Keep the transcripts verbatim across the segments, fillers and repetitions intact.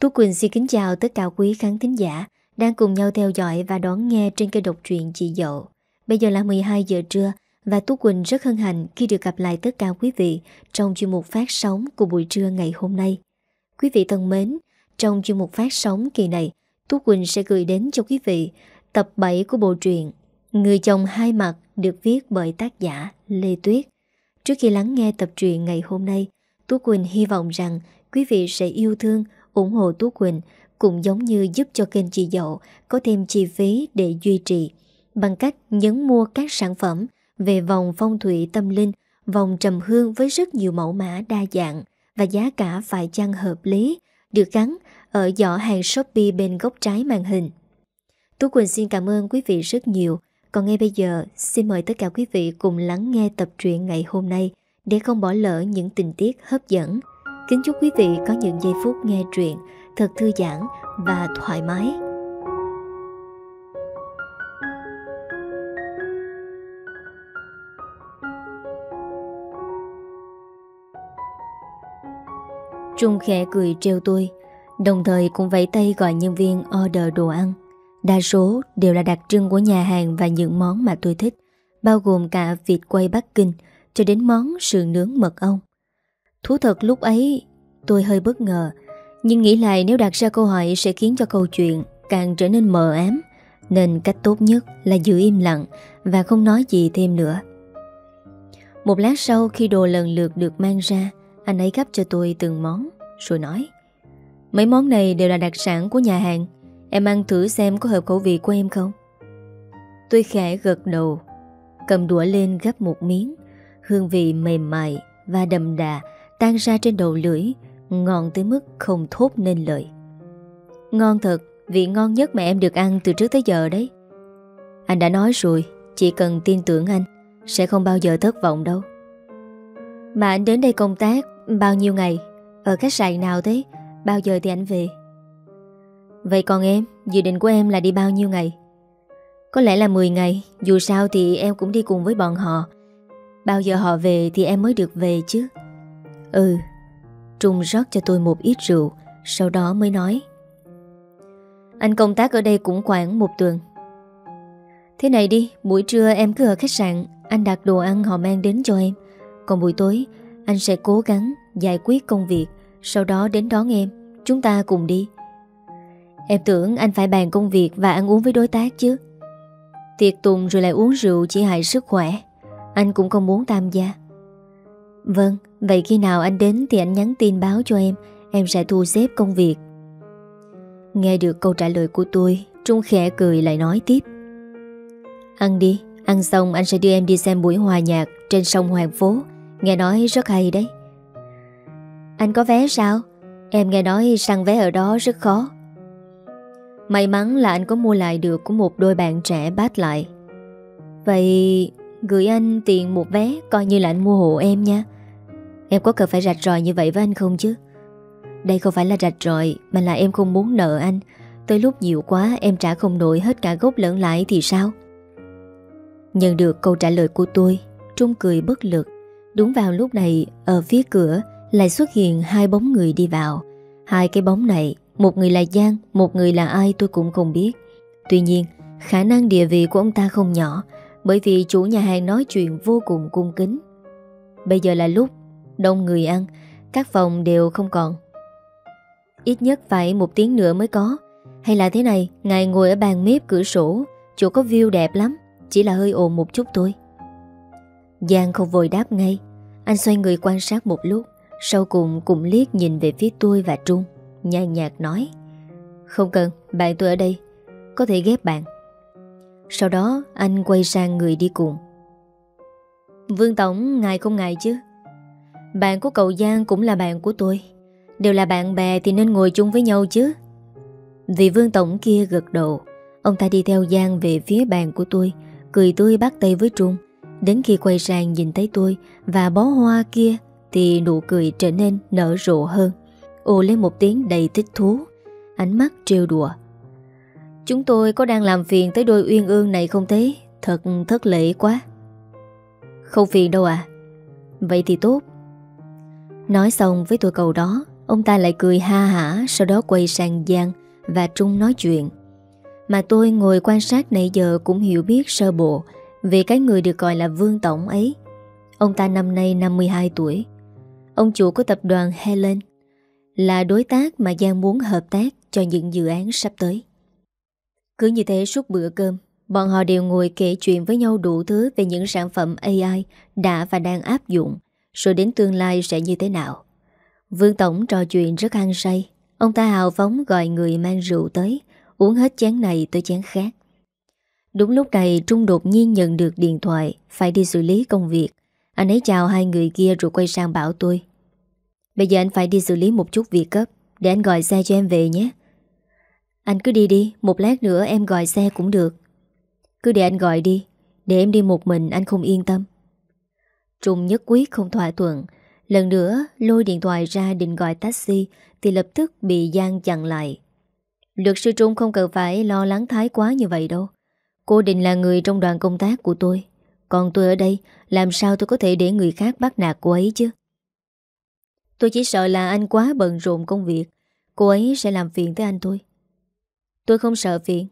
Tú Quỳnh xin kính chào tất cả quý khán thính giả đang cùng nhau theo dõi và đón nghe trên kênh đọc truyện Chị Dậu. Bây giờ là mười hai giờ trưa và Tú Quỳnh rất hân hạnh khi được gặp lại tất cả quý vị trong chuyên mục phát sóng của buổi trưa ngày hôm nay. Quý vị thân mến, trong chuyên mục phát sóng kỳ này, Tú Quỳnh sẽ gửi đến cho quý vị tập bảy của bộ truyện Người chồng hai mặt được viết bởi tác giả Lê Tuyết. Trước khi lắng nghe tập truyện ngày hôm nay, Tú Quỳnh hy vọng rằng quý vị sẽ yêu thương, ủng hộ Tú Quỳnh, cũng giống như giúp cho kênh Chị Dậu có thêm chi phí để duy trì bằng cách nhấn mua các sản phẩm về vòng phong thủy tâm linh, vòng trầm hương với rất nhiều mẫu mã đa dạng và giá cả phải chăng hợp lý, được gắn ở giỏ hàng Shopee bên góc trái màn hình. Tú Quỳnh xin cảm ơn quý vị rất nhiều. Còn ngay bây giờ, xin mời tất cả quý vị cùng lắng nghe tập truyện ngày hôm nay để không bỏ lỡ những tình tiết hấp dẫn. Kính chúc quý vị có những giây phút nghe truyện thật thư giãn và thoải mái. Trung khẽ cười trêu tôi, đồng thời cũng vẫy tay gọi nhân viên order đồ ăn. Đa số đều là đặc trưng của nhà hàng và những món mà tôi thích, bao gồm cả vịt quay Bắc Kinh cho đến món sườn nướng mật ong. Thú thật lúc ấy tôi hơi bất ngờ, nhưng nghĩ lại nếu đặt ra câu hỏi sẽ khiến cho câu chuyện càng trở nên mờ ám, nên cách tốt nhất là giữ im lặng và không nói gì thêm nữa. Một lát sau khi đồ lần lượt được mang ra, anh ấy gắp cho tôi từng món rồi nói: mấy món này đều là đặc sản của nhà hàng, em ăn thử xem có hợp khẩu vị của em không. Tôi khẽ gật đầu, cầm đũa lên gắp một miếng. Hương vị mềm mại và đậm đà tan ra trên đầu lưỡi, ngon tới mức không thốt nên lời. Ngon thật, vị ngon nhất mà em được ăn từ trước tới giờ đấy. Anh đã nói rồi, chỉ cần tin tưởng anh sẽ không bao giờ thất vọng đâu. Mà anh đến đây công tác bao nhiêu ngày? Ở khách sạn nào thế? Bao giờ thì anh về? Vậy còn em, dự định của em là đi bao nhiêu ngày? Có lẽ là mười ngày, dù sao thì em cũng đi cùng với bọn họ. Bao giờ họ về thì em mới được về chứ. Ừ. Trung rót cho tôi một ít rượu, sau đó mới nói: anh công tác ở đây cũng khoảng một tuần. Thế này đi, buổi trưa em cứ ở khách sạn, anh đặt đồ ăn họ mang đến cho em. Còn buổi tối anh sẽ cố gắng giải quyết công việc, sau đó đến đón em, chúng ta cùng đi. Em tưởng anh phải bàn công việc và ăn uống với đối tác chứ. Tiệc tùng rồi lại uống rượu chỉ hại sức khỏe. Anh cũng không muốn tham gia. Vâng, vậy khi nào anh đến thì anh nhắn tin báo cho em, em sẽ thu xếp công việc. Nghe được câu trả lời của tôi, Trung khẽ cười lại nói tiếp: ăn đi, ăn xong anh sẽ đưa em đi xem buổi hòa nhạc trên sông Hoàng Phố. Nghe nói rất hay đấy. Anh có vé sao? Em nghe nói săn vé ở đó rất khó. May mắn là anh có mua lại được của một đôi bạn trẻ bát lại. Vậy gửi anh tiền một vé, coi như là anh mua hộ em nha. Em có cần phải rạch ròi như vậy với anh không chứ? Đây không phải là rạch ròi, mà là em không muốn nợ anh. Tới lúc nhiều quá em trả không nổi hết cả gốc lẫn lãi thì sao? Nhận được câu trả lời của tôi, Trung cười bất lực. Đúng vào lúc này, ở phía cửa lại xuất hiện hai bóng người đi vào. Hai cái bóng này, một người là Giang, một người là ai tôi cũng không biết. Tuy nhiên, khả năng địa vị của ông ta không nhỏ, bởi vì chủ nhà hàng nói chuyện vô cùng cung kính. Bây giờ là lúc đông người ăn, các phòng đều không còn. Ít nhất phải một tiếng nữa mới có. Hay là thế này, ngài ngồi ở bàn mép cửa sổ, chỗ có view đẹp lắm, chỉ là hơi ồn một chút thôi. Giang không vội đáp ngay. Anh xoay người quan sát một lúc, sau cùng cũng liếc nhìn về phía tôi và Trung, nhàn nhạt nói: không cần, bạn tôi ở đây, có thể ghép bạn. Sau đó anh quay sang người đi cùng: Vương Tổng, ngài không ngại chứ? Bạn của cậu Giang cũng là bạn của tôi, đều là bạn bè thì nên ngồi chung với nhau chứ. Vị Vương Tổng kia gật đầu. Ông ta đi theo Giang về phía bàn của tôi, cười tươi bắt tay với Trung. Đến khi quay sang nhìn thấy tôi và bó hoa kia thì nụ cười trở nên nở rộ hơn. Ồ lên một tiếng đầy thích thú, ánh mắt trêu đùa: chúng tôi có đang làm phiền tới đôi uyên ương này không thế? Thật thất lễ quá. Không phiền đâu à? Vậy thì tốt. Nói xong với tôi câu đó, Ông ta lại cười ha hả, sau đó quay sang Giang và Trung nói chuyện. Mà tôi ngồi quan sát nãy giờ cũng hiểu biết sơ bộ về cái người được gọi là Vương Tổng ấy. Ông ta năm nay năm mươi hai tuổi. Ông chủ của tập đoàn Helen, là đối tác mà Giang muốn hợp tác cho những dự án sắp tới. Cứ như thế suốt bữa cơm, bọn họ đều ngồi kể chuyện với nhau đủ thứ về những sản phẩm a i đã và đang áp dụng, rồi đến tương lai sẽ như thế nào. Vương Tổng trò chuyện rất hăng say. Ông ta hào phóng gọi người mang rượu tới, uống hết chén này tới chén khác. Đúng lúc này Trung đột nhiên nhận được điện thoại, phải đi xử lý công việc. Anh ấy chào hai người kia rồi quay sang bảo tôi: bây giờ anh phải đi xử lý một chút việc cấp, để anh gọi xe cho em về nhé. Anh cứ đi đi, một lát nữa em gọi xe cũng được. Cứ để anh gọi đi, để em đi một mình anh không yên tâm. Trung nhất quyết không thỏa thuận. Lần nữa lôi điện thoại ra định gọi taxi thì lập tức bị Giang chặn lại. Luật sư Trung không cần phải lo lắng thái quá như vậy đâu. Cô Định là người trong đoàn công tác của tôi, còn tôi ở đây, làm sao tôi có thể để người khác bắt nạt cô ấy chứ? Tôi chỉ sợ là anh quá bận rộn công việc, cô ấy sẽ làm phiền tới anh thôi. Tôi không sợ phiền.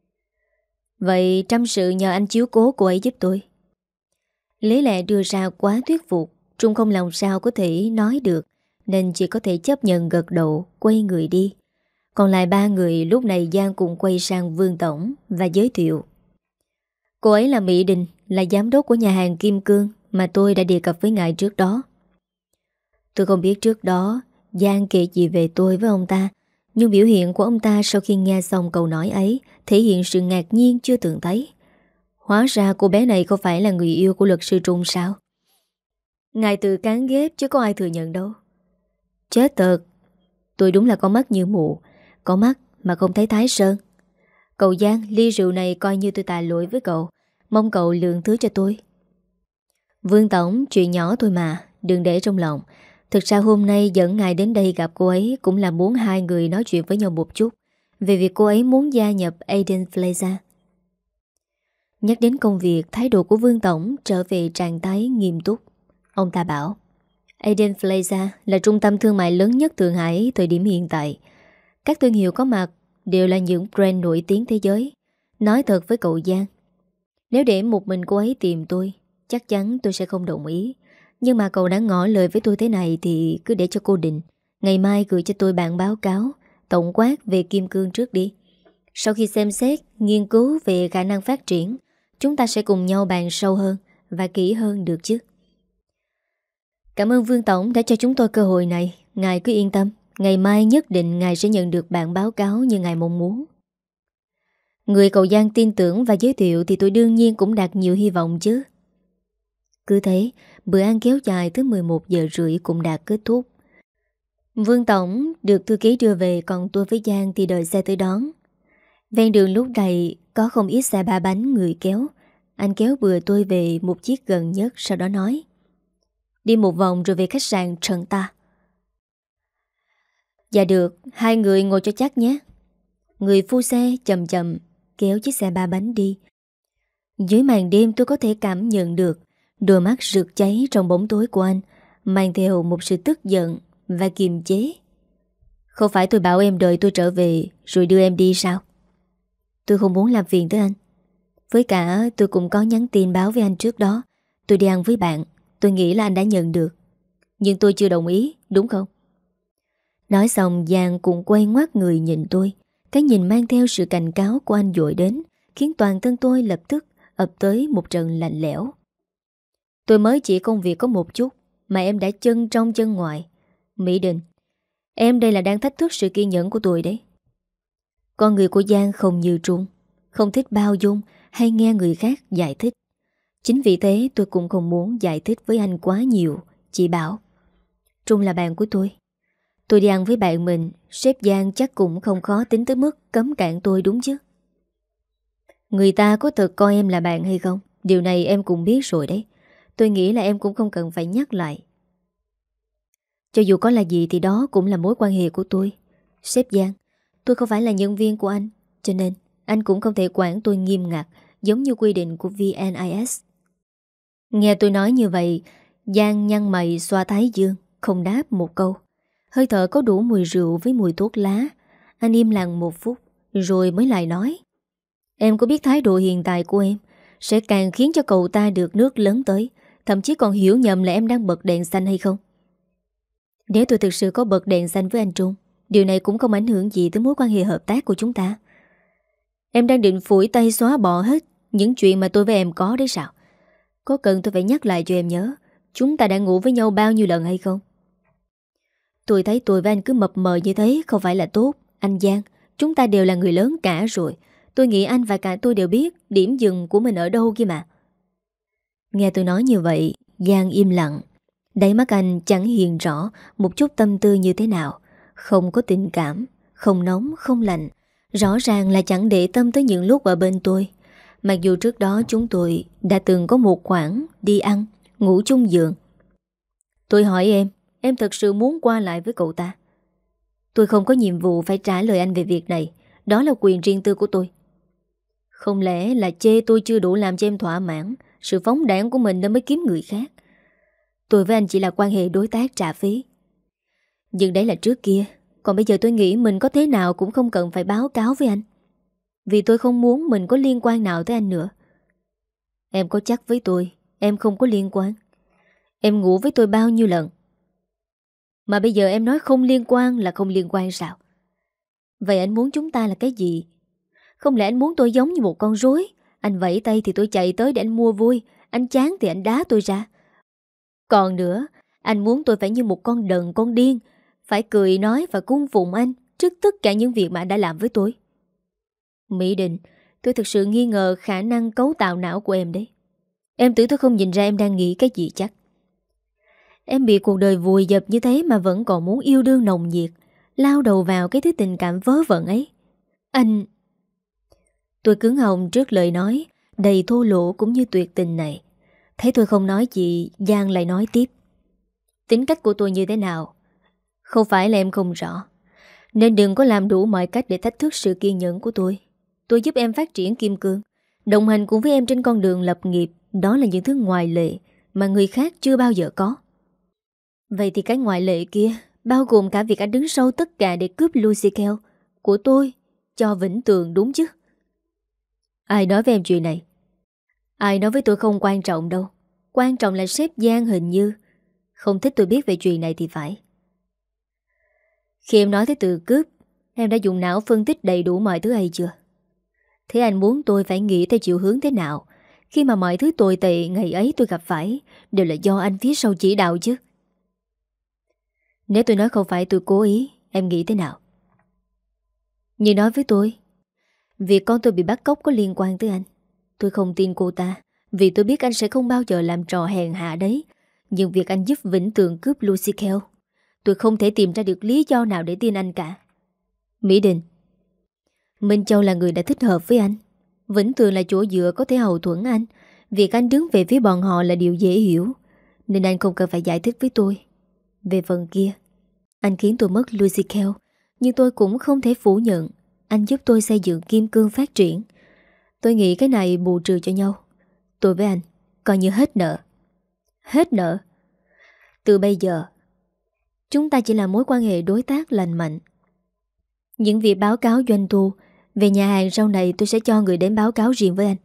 Vậy trăm sự nhờ anh chiếu cố cô ấy giúp tôi. Lý lẽ đưa ra quá thuyết phục, Trung không lòng sao có thể nói được, nên chỉ có thể chấp nhận gật đầu, quay người đi. Còn lại ba người lúc này Giang cùng quay sang Vương Tổng và giới thiệu. Cô ấy là Mỹ Đình, là giám đốc của nhà hàng Kim Cương mà tôi đã đề cập với ngài trước đó. Tôi không biết trước đó Giang kể gì về tôi với ông ta, nhưng biểu hiện của ông ta sau khi nghe xong câu nói ấy thể hiện sự ngạc nhiên chưa từng thấy. Hóa ra cô bé này không phải là người yêu của luật sư Trung sao? Ngài tự cán ghép chứ có ai thừa nhận đâu. Chết thật, tôi đúng là có mắt như mụ, có mắt mà không thấy Thái Sơn. Cậu Giang, ly rượu này coi như tôi tạ lỗi với cậu, mong cậu lượng thứ cho tôi. Vương Tổng, chuyện nhỏ thôi mà, đừng để trong lòng. Thực ra hôm nay dẫn ngài đến đây gặp cô ấy cũng là muốn hai người nói chuyện với nhau một chút về việc cô ấy muốn gia nhập Eden Plaza. Nhắc đến công việc, thái độ của Vương Tổng trở về trạng thái nghiêm túc. Ông ta bảo, Eden Plaza là trung tâm thương mại lớn nhất Thượng Hải thời điểm hiện tại. Các thương hiệu có mặt đều là những brand nổi tiếng thế giới. Nói thật với cậu Giang, nếu để một mình cô ấy tìm tôi, chắc chắn tôi sẽ không đồng ý. Nhưng mà cậu đã ngỏ lời với tôi thế này thì cứ để cho cô Định ngày mai gửi cho tôi bản báo cáo tổng quát về Kim Cương trước đi. Sau khi xem xét, nghiên cứu về khả năng phát triển, chúng ta sẽ cùng nhau bàn sâu hơn và kỹ hơn được chứ. Cảm ơn Vương Tổng đã cho chúng tôi cơ hội này. Ngài cứ yên tâm, ngày mai nhất định ngài sẽ nhận được bản báo cáo như ngài mong muốn. Người cậu Giang tin tưởng và giới thiệu thì tôi đương nhiên cũng đặt nhiều hy vọng chứ. Cứ thế, bữa ăn kéo dài tới mười một giờ rưỡi cũng đã kết thúc. Vương Tổng được thư ký đưa về, còn tôi với Giang thì đợi xe tới đón. Ven đường lúc này có không ít xe ba bánh người kéo. Anh kéo bừa tôi về một chiếc gần nhất, sau đó nói, đi một vòng rồi về khách sạn Trần ta. Dạ được, hai người ngồi cho chắc nhé. Người phu xe chậm chậm kéo chiếc xe ba bánh đi. Dưới màn đêm tôi có thể cảm nhận được đôi mắt rực cháy trong bóng tối của anh, mang theo một sự tức giận và kiềm chế. Không phải tôi bảo em đợi tôi trở về rồi đưa em đi sao? Tôi không muốn làm phiền tới anh. Với cả tôi cũng có nhắn tin báo với anh trước đó. Tôi đi ăn với bạn, tôi nghĩ là anh đã nhận được. Nhưng tôi chưa đồng ý, đúng không? Nói xong Giang cũng quay ngoắt người nhìn tôi. Cái nhìn mang theo sự cảnh cáo của anh dội đến, khiến toàn thân tôi lập tức ập tới một trận lạnh lẽo. Tôi mới chỉ công việc có một chút mà em đã chân trong chân ngoài. Mỹ Đình, em đây là đang thách thức sự kiên nhẫn của tôi đấy. Con người của Giang không như Trung, không thích bao dung hay nghe người khác giải thích. Chính vì thế tôi cũng không muốn giải thích với anh quá nhiều. Chỉ bảo, Trung là bạn của tôi. Tôi đi ăn với bạn mình, sếp Giang chắc cũng không khó tính tới mức cấm cản tôi đúng chứ. Người ta có thật coi em là bạn hay không, điều này em cũng biết rồi đấy. Tôi nghĩ là em cũng không cần phải nhắc lại. Cho dù có là gì thì đó cũng là mối quan hệ của tôi. Sếp Giang, tôi không phải là nhân viên của anh, cho nên anh cũng không thể quản tôi nghiêm ngặt giống như quy định của vê en i ét. Nghe tôi nói như vậy, Giang nhăn mày xoa thái dương, không đáp một câu. Hơi thở có đủ mùi rượu với mùi thuốc lá. Anh im lặng một phút rồi mới lại nói: Em có biết thái độ hiện tại của em sẽ càng khiến cho cậu ta được nước lớn tới, thậm chí còn hiểu nhầm là em đang bật đèn xanh hay không? Nếu tôi thực sự có bật đèn xanh với anh Trung, điều này cũng không ảnh hưởng gì tới mối quan hệ hợp tác của chúng ta. Em đang định phủi tay xóa bỏ hết những chuyện mà tôi với em có đấy sao? Có cần tôi phải nhắc lại cho em nhớ chúng ta đã ngủ với nhau bao nhiêu lần hay không? Tôi thấy tôi với anh cứ mập mờ như thế không phải là tốt. Anh Giang, chúng ta đều là người lớn cả rồi. Tôi nghĩ anh và cả tôi đều biết điểm dừng của mình ở đâu kia mà. Nghe tôi nói như vậy, Giang im lặng. Đáy mắt anh chẳng hiện rõ một chút tâm tư như thế nào. Không có tình cảm, không nóng, không lạnh. Rõ ràng là chẳng để tâm tới những lúc ở bên tôi. Mặc dù trước đó chúng tôi đã từng có một khoảng đi ăn, ngủ chung giường. Tôi hỏi em, em thật sự muốn qua lại với cậu ta? Tôi không có nhiệm vụ phải trả lời anh về việc này. Đó là quyền riêng tư của tôi. Không lẽ là chê tôi chưa đủ làm cho em thỏa mãn sự phóng đãng của mình nên mới kiếm người khác? Tôi với anh chỉ là quan hệ đối tác trả phí. Nhưng đấy là trước kia. Còn bây giờ tôi nghĩ mình có thế nào cũng không cần phải báo cáo với anh. Vì tôi không muốn mình có liên quan nào tới anh nữa. Em có chắc với tôi em không có liên quan? Em ngủ với tôi bao nhiêu lần? Mà bây giờ em nói không liên quan là không liên quan sao? Vậy anh muốn chúng ta là cái gì? Không lẽ anh muốn tôi giống như một con rối? Anh vẫy tay thì tôi chạy tới để anh mua vui. Anh chán thì anh đá tôi ra. Còn nữa, anh muốn tôi phải như một con đần, con điên, phải cười nói và cung phụng anh trước tất cả những việc mà anh đã làm với tôi. Mỹ Đình, tôi thực sự nghi ngờ khả năng cấu tạo não của em đấy. Em tưởng tôi không nhìn ra em đang nghĩ cái gì chắc. Em bị cuộc đời vùi dập như thế mà vẫn còn muốn yêu đương nồng nhiệt, lao đầu vào cái thứ tình cảm vớ vẩn ấy. Anh... Tôi cứng họng trước lời nói đầy thô lỗ cũng như tuyệt tình này. Thấy tôi không nói gì, Giang lại nói tiếp. Tính cách của tôi như thế nào? Không phải là em không rõ. Nên đừng có làm đủ mọi cách để thách thức sự kiên nhẫn của tôi. Tôi giúp em phát triển kim cương, đồng hành cùng với em trên con đường lập nghiệp. Đó là những thứ ngoại lệ mà người khác chưa bao giờ có. Vậy thì cái ngoại lệ kia bao gồm cả việc anh đứng sau tất cả để cướp Lucy Kell của tôi cho Vĩnh Tường đúng chứ? Ai nói với em chuyện này? Ai nói với tôi không quan trọng đâu. Quan trọng là sếp Giang hình như không thích tôi biết về chuyện này thì phải. Khi em nói tới từ cướp, em đã dùng não phân tích đầy đủ mọi thứ ấy chưa? Thế anh muốn tôi phải nghĩ theo chiều hướng thế nào khi mà mọi thứ tồi tệ ngày ấy tôi gặp phải đều là do anh phía sau chỉ đạo chứ? Nếu tôi nói không phải tôi cố ý, em nghĩ thế nào? Như nói với tôi, việc con tôi bị bắt cóc có liên quan tới anh. Tôi không tin cô ta, vì tôi biết anh sẽ không bao giờ làm trò hèn hạ đấy. Nhưng việc anh giúp Vĩnh Tường cướp Lucy Kell, tôi không thể tìm ra được lý do nào để tin anh cả. Mỹ Đình, Minh Châu là người đã thích hợp với anh. Vĩnh Tường là chỗ dựa có thể hậu thuẫn anh. Việc anh đứng về phía bọn họ là điều dễ hiểu, nên anh không cần phải giải thích với tôi. Về phần kia, anh khiến tôi mất Lucy Kell, nhưng tôi cũng không thể phủ nhận anh giúp tôi xây dựng kim cương phát triển. Tôi nghĩ cái này bù trừ cho nhau. Tôi với anh coi như hết nợ. Hết nợ? Từ bây giờ chúng ta chỉ là mối quan hệ đối tác lành mạnh. Những việc báo cáo doanh thu về nhà hàng sau này tôi sẽ cho người đến báo cáo riêng với anh.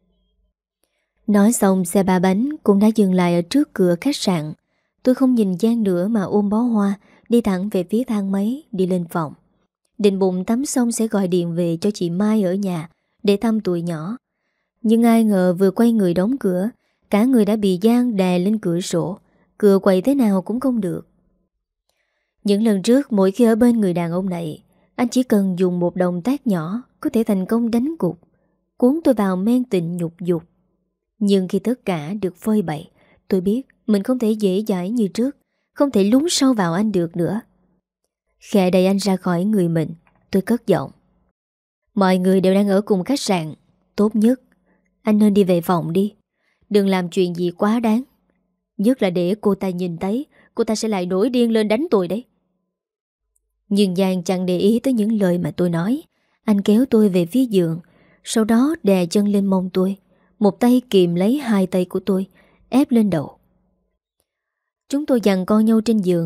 Nói xong xe ba bánh cũng đã dừng lại ở trước cửa khách sạn. Tôi không nhìn Giang nữa mà ôm bó hoa đi thẳng về phía thang máy đi lên phòng. Định bụng tắm xong sẽ gọi điện về cho chị Mai ở nhà để thăm tụi nhỏ. Nhưng ai ngờ vừa quay người đóng cửa, cả người đã bị Giang đè lên cửa sổ. Cửa quậy thế nào cũng không được. Những lần trước mỗi khi ở bên người đàn ông này, anh chỉ cần dùng một động tác nhỏ có thể thành công đánh gục, cuốn tôi vào men tình nhục dục. Nhưng khi tất cả được phơi bày, tôi biết mình không thể dễ dãi như trước, không thể lún sâu vào anh được nữa. Khẽ đẩy anh ra khỏi người mình, tôi cất giọng. Mọi người đều đang ở cùng khách sạn. Tốt nhất anh nên đi về phòng đi. Đừng làm chuyện gì quá đáng. Nhất là để cô ta nhìn thấy, cô ta sẽ lại nổi điên lên đánh tôi đấy. Nhưng Giang chẳng để ý tới những lời mà tôi nói. Anh kéo tôi về phía giường, sau đó đè chân lên mông tôi, một tay kìm lấy hai tay của tôi, ép lên đầu. Chúng tôi giằng co nhau trên giường.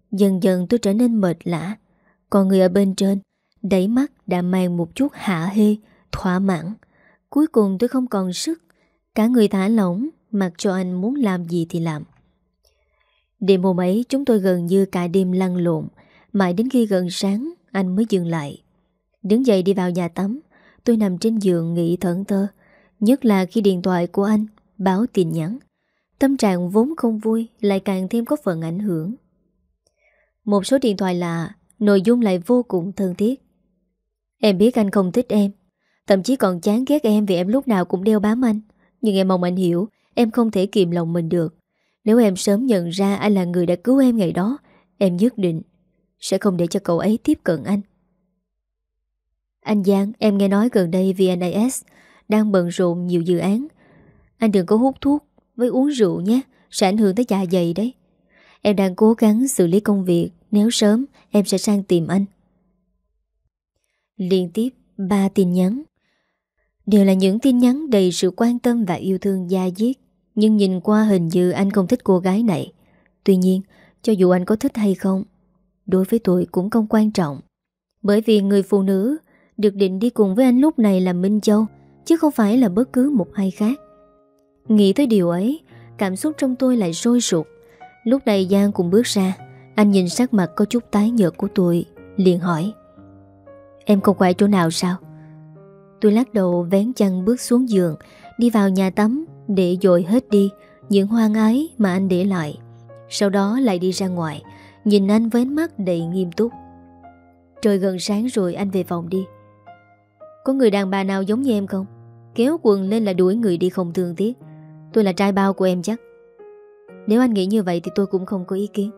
Dần dần tôi trở nên mệt lả. Còn người ở bên trên, đáy mắt đã mang một chút hả hê, thỏa mãn. Cuối cùng tôi không còn sức. Cả người thả lỏng, mặc cho anh muốn làm gì thì làm. Đêm hôm ấy chúng tôi gần như cả đêm lăn lộn. Mãi đến khi gần sáng anh mới dừng lại. Đứng dậy đi vào nhà tắm. Tôi nằm trên giường nghĩ thẫn thơ. Nhất là khi điện thoại của anh báo tin nhắn. Tâm trạng vốn không vui lại càng thêm có phần ảnh hưởng. Một số điện thoại lạ, nội dung lại vô cùng thân thiết. Em biết anh không thích em, thậm chí còn chán ghét em vì em lúc nào cũng đeo bám anh. Nhưng em mong anh hiểu, em không thể kìm lòng mình được. Nếu em sớm nhận ra anh là người đã cứu em ngày đó, em nhất định sẽ không để cho cậu ấy tiếp cận anh. Anh Giang, em nghe nói gần đây vê en a ét đang bận rộn nhiều dự án. Anh đừng có hút thuốc với uống rượu nhé, sẽ ảnh hưởng tới dạ dày đấy. Em đang cố gắng xử lý công việc, nếu sớm em sẽ sang tìm anh. Liên tiếp ba tin nhắn. Đều là những tin nhắn đầy sự quan tâm và yêu thương da diết. Nhưng nhìn qua hình như anh không thích cô gái này. Tuy nhiên, cho dù anh có thích hay không, đối với tôi cũng không quan trọng. Bởi vì người phụ nữ được định đi cùng với anh lúc này là Minh Châu, chứ không phải là bất cứ một ai khác. Nghĩ tới điều ấy, cảm xúc trong tôi lại sôi sục. Lúc này Giang cũng bước ra. Anh nhìn sắc mặt có chút tái nhợt của tôi, liền hỏi: Em không khỏe chỗ nào sao? Tôi lắc đầu vén chăn bước xuống giường, đi vào nhà tắm để dội hết đi những hoang ái mà anh để lại. Sau đó lại đi ra ngoài, nhìn anh với ánh mắt đầy nghiêm túc. Trời gần sáng rồi, anh về phòng đi. Có người đàn bà nào giống như em không? Kéo quần lên là đuổi người đi không thương tiếc. Tôi là trai bao của em chắc. Nếu anh nghĩ như vậy thì tôi cũng không có ý kiến.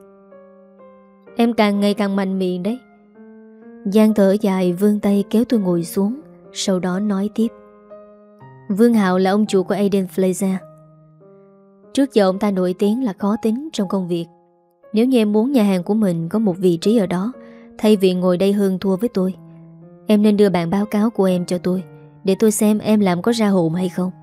Em càng ngày càng mạnh miệng đấy. Giang thở dài vươn tay kéo tôi ngồi xuống. Sau đó nói tiếp: Vương Hạo là ông chủ của Eden Plaza. Trước giờ ông ta nổi tiếng là khó tính trong công việc. Nếu như em muốn nhà hàng của mình có một vị trí ở đó, thay vì ngồi đây hơn thua với tôi, em nên đưa bản báo cáo của em cho tôi, để tôi xem em làm có ra hồn hay không.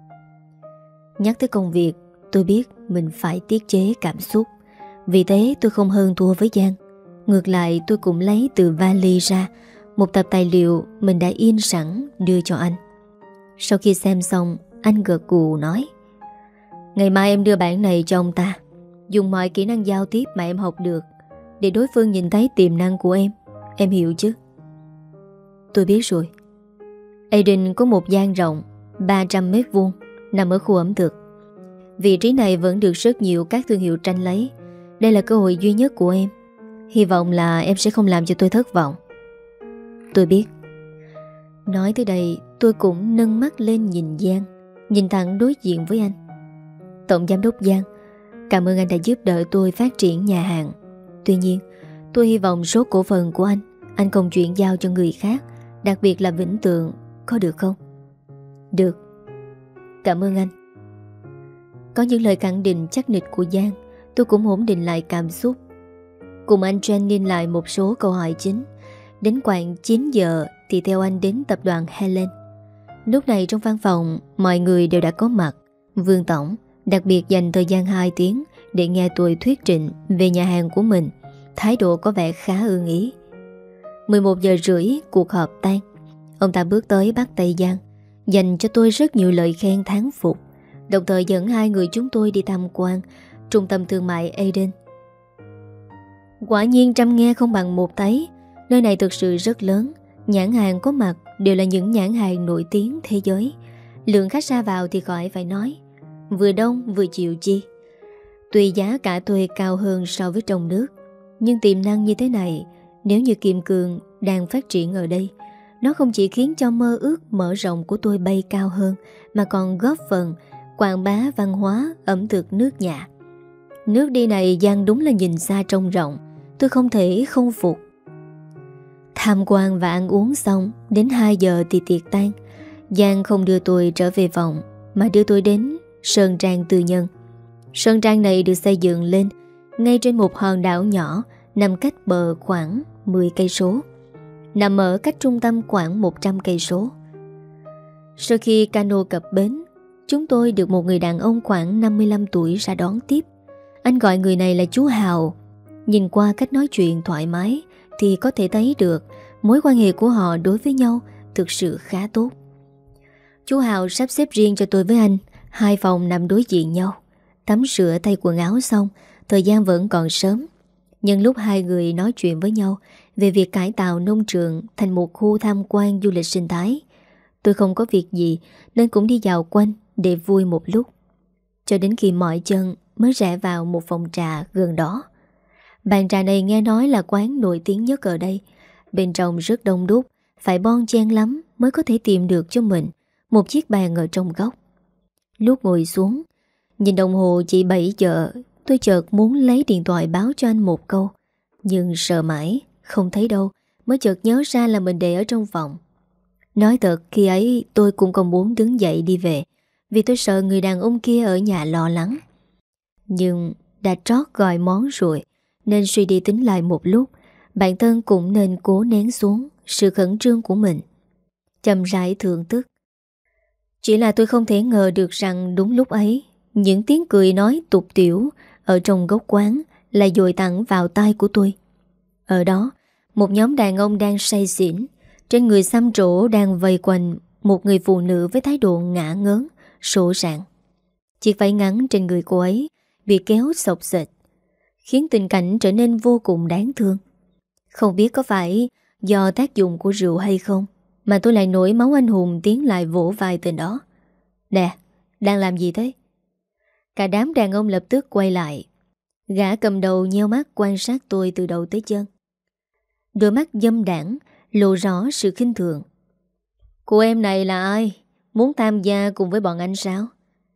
Nhắc tới công việc, tôi biết mình phải tiết chế cảm xúc. Vì thế tôi không hơn thua với Giang. Ngược lại tôi cũng lấy từ vali ra một tập tài liệu mình đã in sẵn đưa cho anh. Sau khi xem xong, anh gật gù nói: Ngày mai em đưa bản này cho ông ta. Dùng mọi kỹ năng giao tiếp mà em học được, để đối phương nhìn thấy tiềm năng của em. Em hiểu chứ? Tôi biết rồi. Aiden có một gian rộng ba trăm mét vuông nằm ở khu ẩm thực. Vị trí này vẫn được rất nhiều các thương hiệu tranh lấy. Đây là cơ hội duy nhất của em. Hy vọng là em sẽ không làm cho tôi thất vọng. Tôi biết. Nói tới đây, tôi cũng nâng mắt lên nhìn Giang, nhìn thẳng đối diện với anh. Tổng giám đốc Giang, cảm ơn anh đã giúp đỡ tôi phát triển nhà hàng. Tuy nhiên, tôi hy vọng số cổ phần của anh Anh không chuyển giao cho người khác, đặc biệt là Vĩnh Tường, có được không? Được. Cảm ơn anh. Có những lời khẳng định chắc nịch của Giang, tôi cũng ổn định lại cảm xúc. Cùng anh Jen nhìn lại một số câu hỏi chính. Đến khoảng chín giờ thì theo anh đến tập đoàn Helen. Lúc này trong văn phòng, mọi người đều đã có mặt. Vương Tổng đặc biệt dành thời gian hai tiếng để nghe tôi thuyết trình về nhà hàng của mình. Thái độ có vẻ khá ưng ý. mười một giờ rưỡi cuộc họp tan. Ông ta bước tới bắt tay Giang, dành cho tôi rất nhiều lời khen thán phục, đồng thời dẫn hai người chúng tôi đi tham quan trung tâm thương mại Eden. Quả nhiên trăm nghe không bằng một thấy. Nơi này thực sự rất lớn. Nhãn hàng có mặt đều là những nhãn hàng nổi tiếng thế giới. Lượng khách ra vào thì khỏi phải nói, vừa đông vừa chịu chi. Tuy giá cả thuê cao hơn so với trong nước, nhưng tiềm năng như thế này, nếu như Kim Cương đang phát triển ở đây, nó không chỉ khiến cho mơ ước mở rộng của tôi bay cao hơn, mà còn góp phần quảng bá văn hóa ẩm thực nước nhà. Nước đi này Giang đúng là nhìn xa trông rộng. Tôi không thể không phục. Tham quan và ăn uống xong, đến hai giờ thì tiệc tan. Giang không đưa tôi trở về phòng, mà đưa tôi đến Sơn Trang tư nhân. Sơn Trang này được xây dựng lên ngay trên một hòn đảo nhỏ, nằm cách bờ khoảng mười cây số, nằm ở cách trung tâm khoảng một trăm cây số. Sau khi cano cập bến, chúng tôi được một người đàn ông khoảng năm mươi lăm tuổi ra đón tiếp. Anh gọi người này là chú Hào. Nhìn qua cách nói chuyện thoải mái thì có thể thấy được mối quan hệ của họ đối với nhau thực sự khá tốt. Chú Hào sắp xếp riêng cho tôi với anh, hai phòng nằm đối diện nhau. Tắm rửa thay quần áo xong, thời gian vẫn còn sớm. Nhưng lúc hai người nói chuyện với nhau về việc cải tạo nông trường thành một khu tham quan du lịch sinh thái, tôi không có việc gì nên cũng đi dạo quanh để vui một lúc. Cho đến khi mỏi chân mới rẽ vào một phòng trà gần đó. Bàn trà này nghe nói là quán nổi tiếng nhất ở đây. Bên trong rất đông đúc, phải bon chen lắm mới có thể tìm được cho mình một chiếc bàn ở trong góc. Lúc ngồi xuống, nhìn đồng hồ chỉ bảy giờ, tôi chợt muốn lấy điện thoại báo cho anh một câu. Nhưng sợ mãi, không thấy đâu, mới chợt nhớ ra là mình để ở trong phòng. Nói thật, khi ấy tôi cũng không muốn đứng dậy đi về, vì tôi sợ người đàn ông kia ở nhà lo lắng. Nhưng đã trót gọi món rồi, nên suy đi tính lại một lúc, bản thân cũng nên cố nén xuống sự khẩn trương của mình. Chậm rãi thưởng tức. Chỉ là tôi không thể ngờ được rằng đúng lúc ấy, những tiếng cười nói tục tiểu ở trong góc quán lại dội thẳng vào tai của tôi. Ở đó, một nhóm đàn ông đang say xỉn, trên người xăm trổ đang vây quanh một người phụ nữ với thái độ ngả ngớn, sổ sàng. Chiếc váy ngắn trên người cô ấy bị kéo xộc xệch, khiến tình cảnh trở nên vô cùng đáng thương. Không biết có phải do tác dụng của rượu hay không, mà tôi lại nổi máu anh hùng tiến lại vỗ vai tên đó. Nè, đang làm gì thế? Cả đám đàn ông lập tức quay lại. Gã cầm đầu nheo mắt quan sát tôi từ đầu tới chân. Đôi mắt dâm đảng lộ rõ sự khinh thường. Cô em này là ai? Muốn tham gia cùng với bọn anh sao?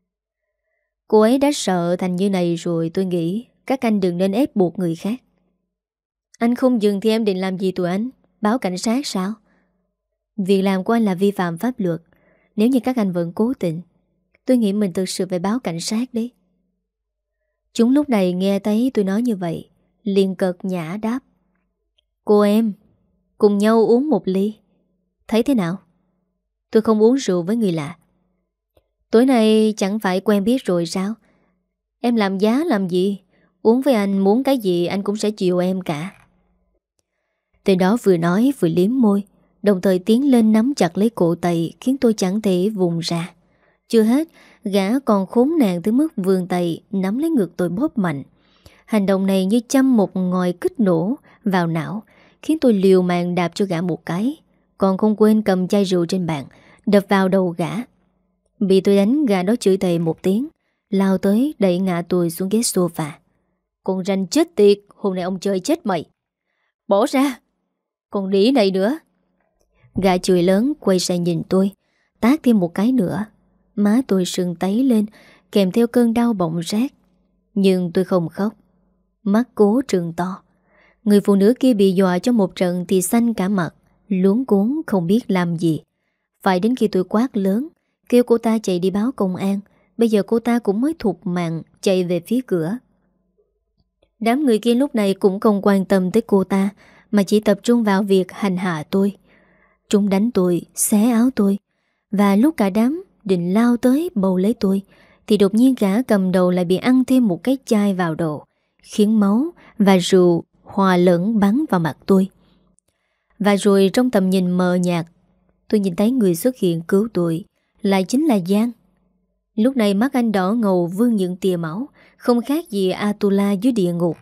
Cô ấy đã sợ thành như này rồi, tôi nghĩ các anh đừng nên ép buộc người khác. Anh không dừng thì em định làm gì tụi anh? Báo cảnh sát sao? Việc làm của anh là vi phạm pháp luật. Nếu như các anh vẫn cố tình, tôi nghĩ mình thực sự phải báo cảnh sát đấy. Chúng lúc này nghe thấy tôi nói như vậy, liền cợt nhã đáp. Cô em, cùng nhau uống một ly, thấy thế nào? Tôi không uống rượu với người lạ. Tối nay chẳng phải quen biết rồi sao? Em làm giá làm gì? Uống với anh muốn cái gì anh cũng sẽ chiều em cả. Tên đó vừa nói vừa liếm môi, đồng thời tiến lên nắm chặt lấy cổ tay, khiến tôi chẳng thể vùng ra. Chưa hết, gã còn khốn nạn tới mức vươn tay nắm lấy ngực tôi bóp mạnh. Hành động này như châm một ngòi kích nổ vào não, khiến tôi liều mạng đạp cho gã một cái, còn không quên cầm chai rượu trên bàn đập vào đầu gã. Bị tôi đánh, gã đó chửi thề một tiếng, lao tới đẩy ngã tôi xuống ghế sofa. Con ranh chết tiệt, hôm nay ông chơi chết mày. Bỏ ra, còn đĩ này nữa. Gã chửi lớn quay sang nhìn tôi, tát thêm một cái nữa. Má tôi sưng tấy lên, kèm theo cơn đau bọng rát. Nhưng tôi không khóc, mắt cố trừng to. Người phụ nữ kia bị dọa cho một trận thì xanh cả mặt, luống cuống không biết làm gì. Phải đến khi tôi quát lớn, kêu cô ta chạy đi báo công an, bây giờ cô ta cũng mới thụt mạng chạy về phía cửa. Đám người kia lúc này cũng không quan tâm tới cô ta, mà chỉ tập trung vào việc hành hạ tôi. Chúng đánh tôi, xé áo tôi. Và lúc cả đám định lao tới bầu lấy tôi, thì đột nhiên gã cầm đầu lại bị ăn thêm một cái chai vào đầu, khiến máu và rượu hòa lẫn bắn vào mặt tôi. Và rồi trong tầm nhìn mờ nhạt, tôi nhìn thấy người xuất hiện cứu tôi lại chính là Giang. Lúc này mắt anh đỏ ngầu vương những tia máu, không khác gì Atula dưới địa ngục.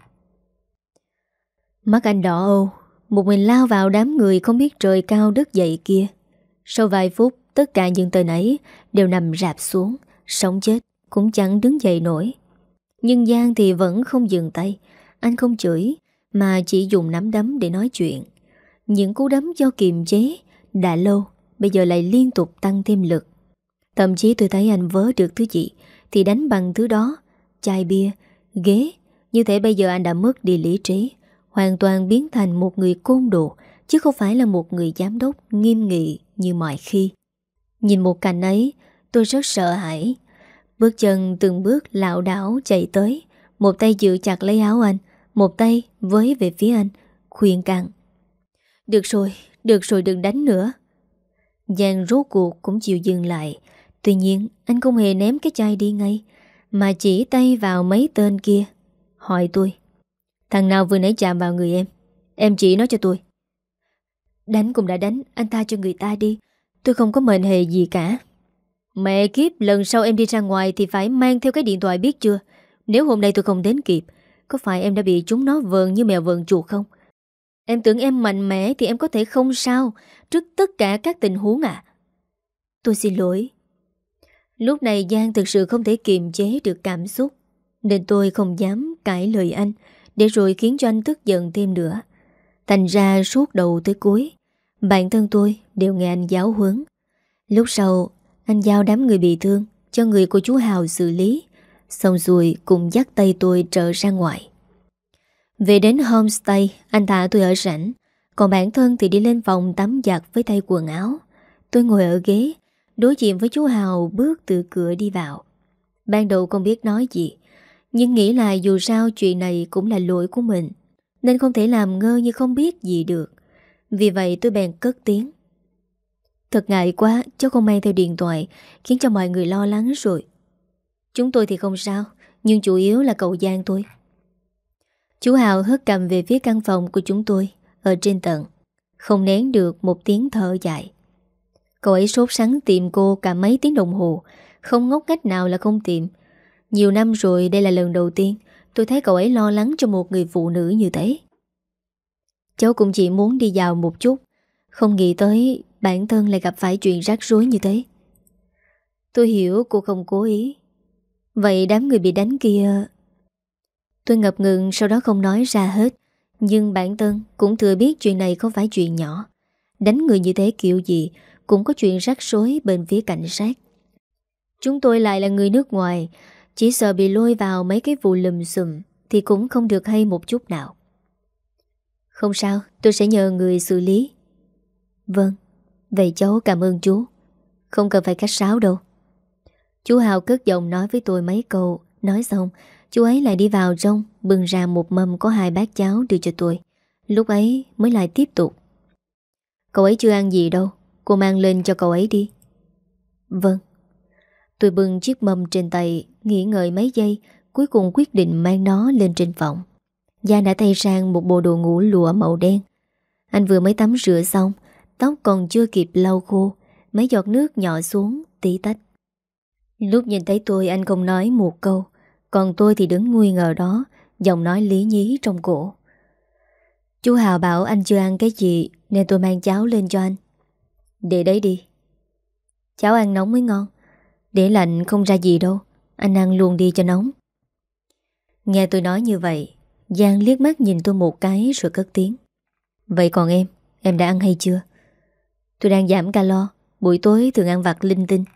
Mắt anh đỏ âu, một mình lao vào đám người không biết trời cao đất dậy kia. Sau vài phút, tất cả những tên ấy đều nằm rạp xuống, sống chết cũng chẳng đứng dậy nổi. Nhưng Giang thì vẫn không dừng tay. Anh không chửi, mà chỉ dùng nắm đấm để nói chuyện. Những cú đấm do kiềm chế đã lâu, bây giờ lại liên tục tăng thêm lực. Thậm chí tôi thấy anh vớ được thứ gì thì đánh bằng thứ đó. Chai bia, ghế. Như thể bây giờ anh đã mất đi lý trí, hoàn toàn biến thành một người côn đồ, chứ không phải là một người giám đốc nghiêm nghị như mọi khi. Nhìn một cảnh ấy, tôi rất sợ hãi. Bước chân từng bước lảo đảo chạy tới, một tay giữ chặt lấy áo anh, một tay với về phía anh, khuyên can. Được rồi, được rồi, đừng đánh nữa. Giang rốt cuộc cũng chịu dừng lại. Tuy nhiên anh không hề ném cái chai đi ngay, mà chỉ tay vào mấy tên kia, hỏi tôi. Thằng nào vừa nãy chạm vào người em? Em chỉ nó cho tôi. Đánh cũng đã đánh, anh tha cho người ta đi. Tôi không có mệnh hệ gì cả. Mẹ kiếp, lần sau em đi ra ngoài thì phải mang theo cái điện thoại biết chưa? Nếu hôm nay tôi không đến kịp, có phải em đã bị chúng nó vờn như mèo vờn chuột không? Em tưởng em mạnh mẽ thì em có thể không sao trước tất cả các tình huống à? Tôi xin lỗi. Lúc này Giang thực sự không thể kiềm chế được cảm xúc, nên tôi không dám cãi lời anh, để rồi khiến cho anh tức giận thêm nữa. Thành ra suốt đầu tới cuối, bản thân tôi đều nghe anh giáo huấn. Lúc sau, anh giao đám người bị thương cho người của chú Hào xử lý, xong rồi cùng dắt tay tôi trở ra ngoài. Về đến homestay, anh thả tôi ở rảnh, còn bản thân thì đi lên phòng tắm giặt với tay quần áo. Tôi ngồi ở ghế, đối diện với chú Hào bước từ cửa đi vào. Ban đầu không biết nói gì, nhưng nghĩ là dù sao chuyện này cũng là lỗi của mình, nên không thể làm ngơ như không biết gì được. Vì vậy tôi bèn cất tiếng. Thật ngại quá, cháu không mang theo điện thoại, khiến cho mọi người lo lắng rồi. Chúng tôi thì không sao, nhưng chủ yếu là cậu Giang tôi. Chú Hào hất cầm về phía căn phòng của chúng tôi ở trên tầng, không nén được một tiếng thở dài. Cậu ấy sốt sắng tìm cô cả mấy tiếng đồng hồ, không ngốc cách nào là không tìm. Nhiều năm rồi đây là lần đầu tiên tôi thấy cậu ấy lo lắng cho một người phụ nữ như thế. Cháu cũng chỉ muốn đi vào một chút, không nghĩ tới bản thân lại gặp phải chuyện rắc rối như thế. Tôi hiểu cô không cố ý. Vậy đám người bị đánh kia... Tôi ngập ngừng sau đó không nói ra hết, nhưng bản thân cũng thừa biết chuyện này không phải chuyện nhỏ. Đánh người như thế kiểu gì cũng có chuyện rắc rối bên phía cảnh sát. Chúng tôi lại là người nước ngoài, chỉ sợ bị lôi vào mấy cái vụ lùm xùm thì cũng không được hay một chút nào. Không sao, tôi sẽ nhờ người xử lý. Vâng, vậy cháu cảm ơn chú. Không cần phải khách sáo đâu. Chú Hào cất giọng nói với tôi mấy câu. Nói xong, chú ấy lại đi vào trong, bưng ra một mâm có hai bát cháo đưa cho tôi. Lúc ấy mới lại tiếp tục. Cậu ấy chưa ăn gì đâu, cô mang lên cho cậu ấy đi. Vâng. Tôi bưng chiếc mâm trên tay, nghĩ ngợi mấy giây, cuối cùng quyết định mang nó lên trên phòng. Giang đã thay sang một bộ đồ ngủ lụa màu đen. Anh vừa mới tắm rửa xong, tóc còn chưa kịp lau khô, mấy giọt nước nhỏ xuống tí tách. Lúc nhìn thấy tôi anh không nói một câu, còn tôi thì đứng nguy ngờ đó, giọng nói lý nhí trong cổ. Chú Hào bảo anh chưa ăn cái gì nên tôi mang cháo lên cho anh. Để đấy đi. Cháo ăn nóng mới ngon, để lạnh không ra gì đâu, anh ăn luôn đi cho nóng. Nghe tôi nói như vậy, Giang liếc mắt nhìn tôi một cái rồi cất tiếng. Vậy còn em, em đã ăn hay chưa? Tôi đang giảm calo, buổi tối thường ăn vặt linh tinh.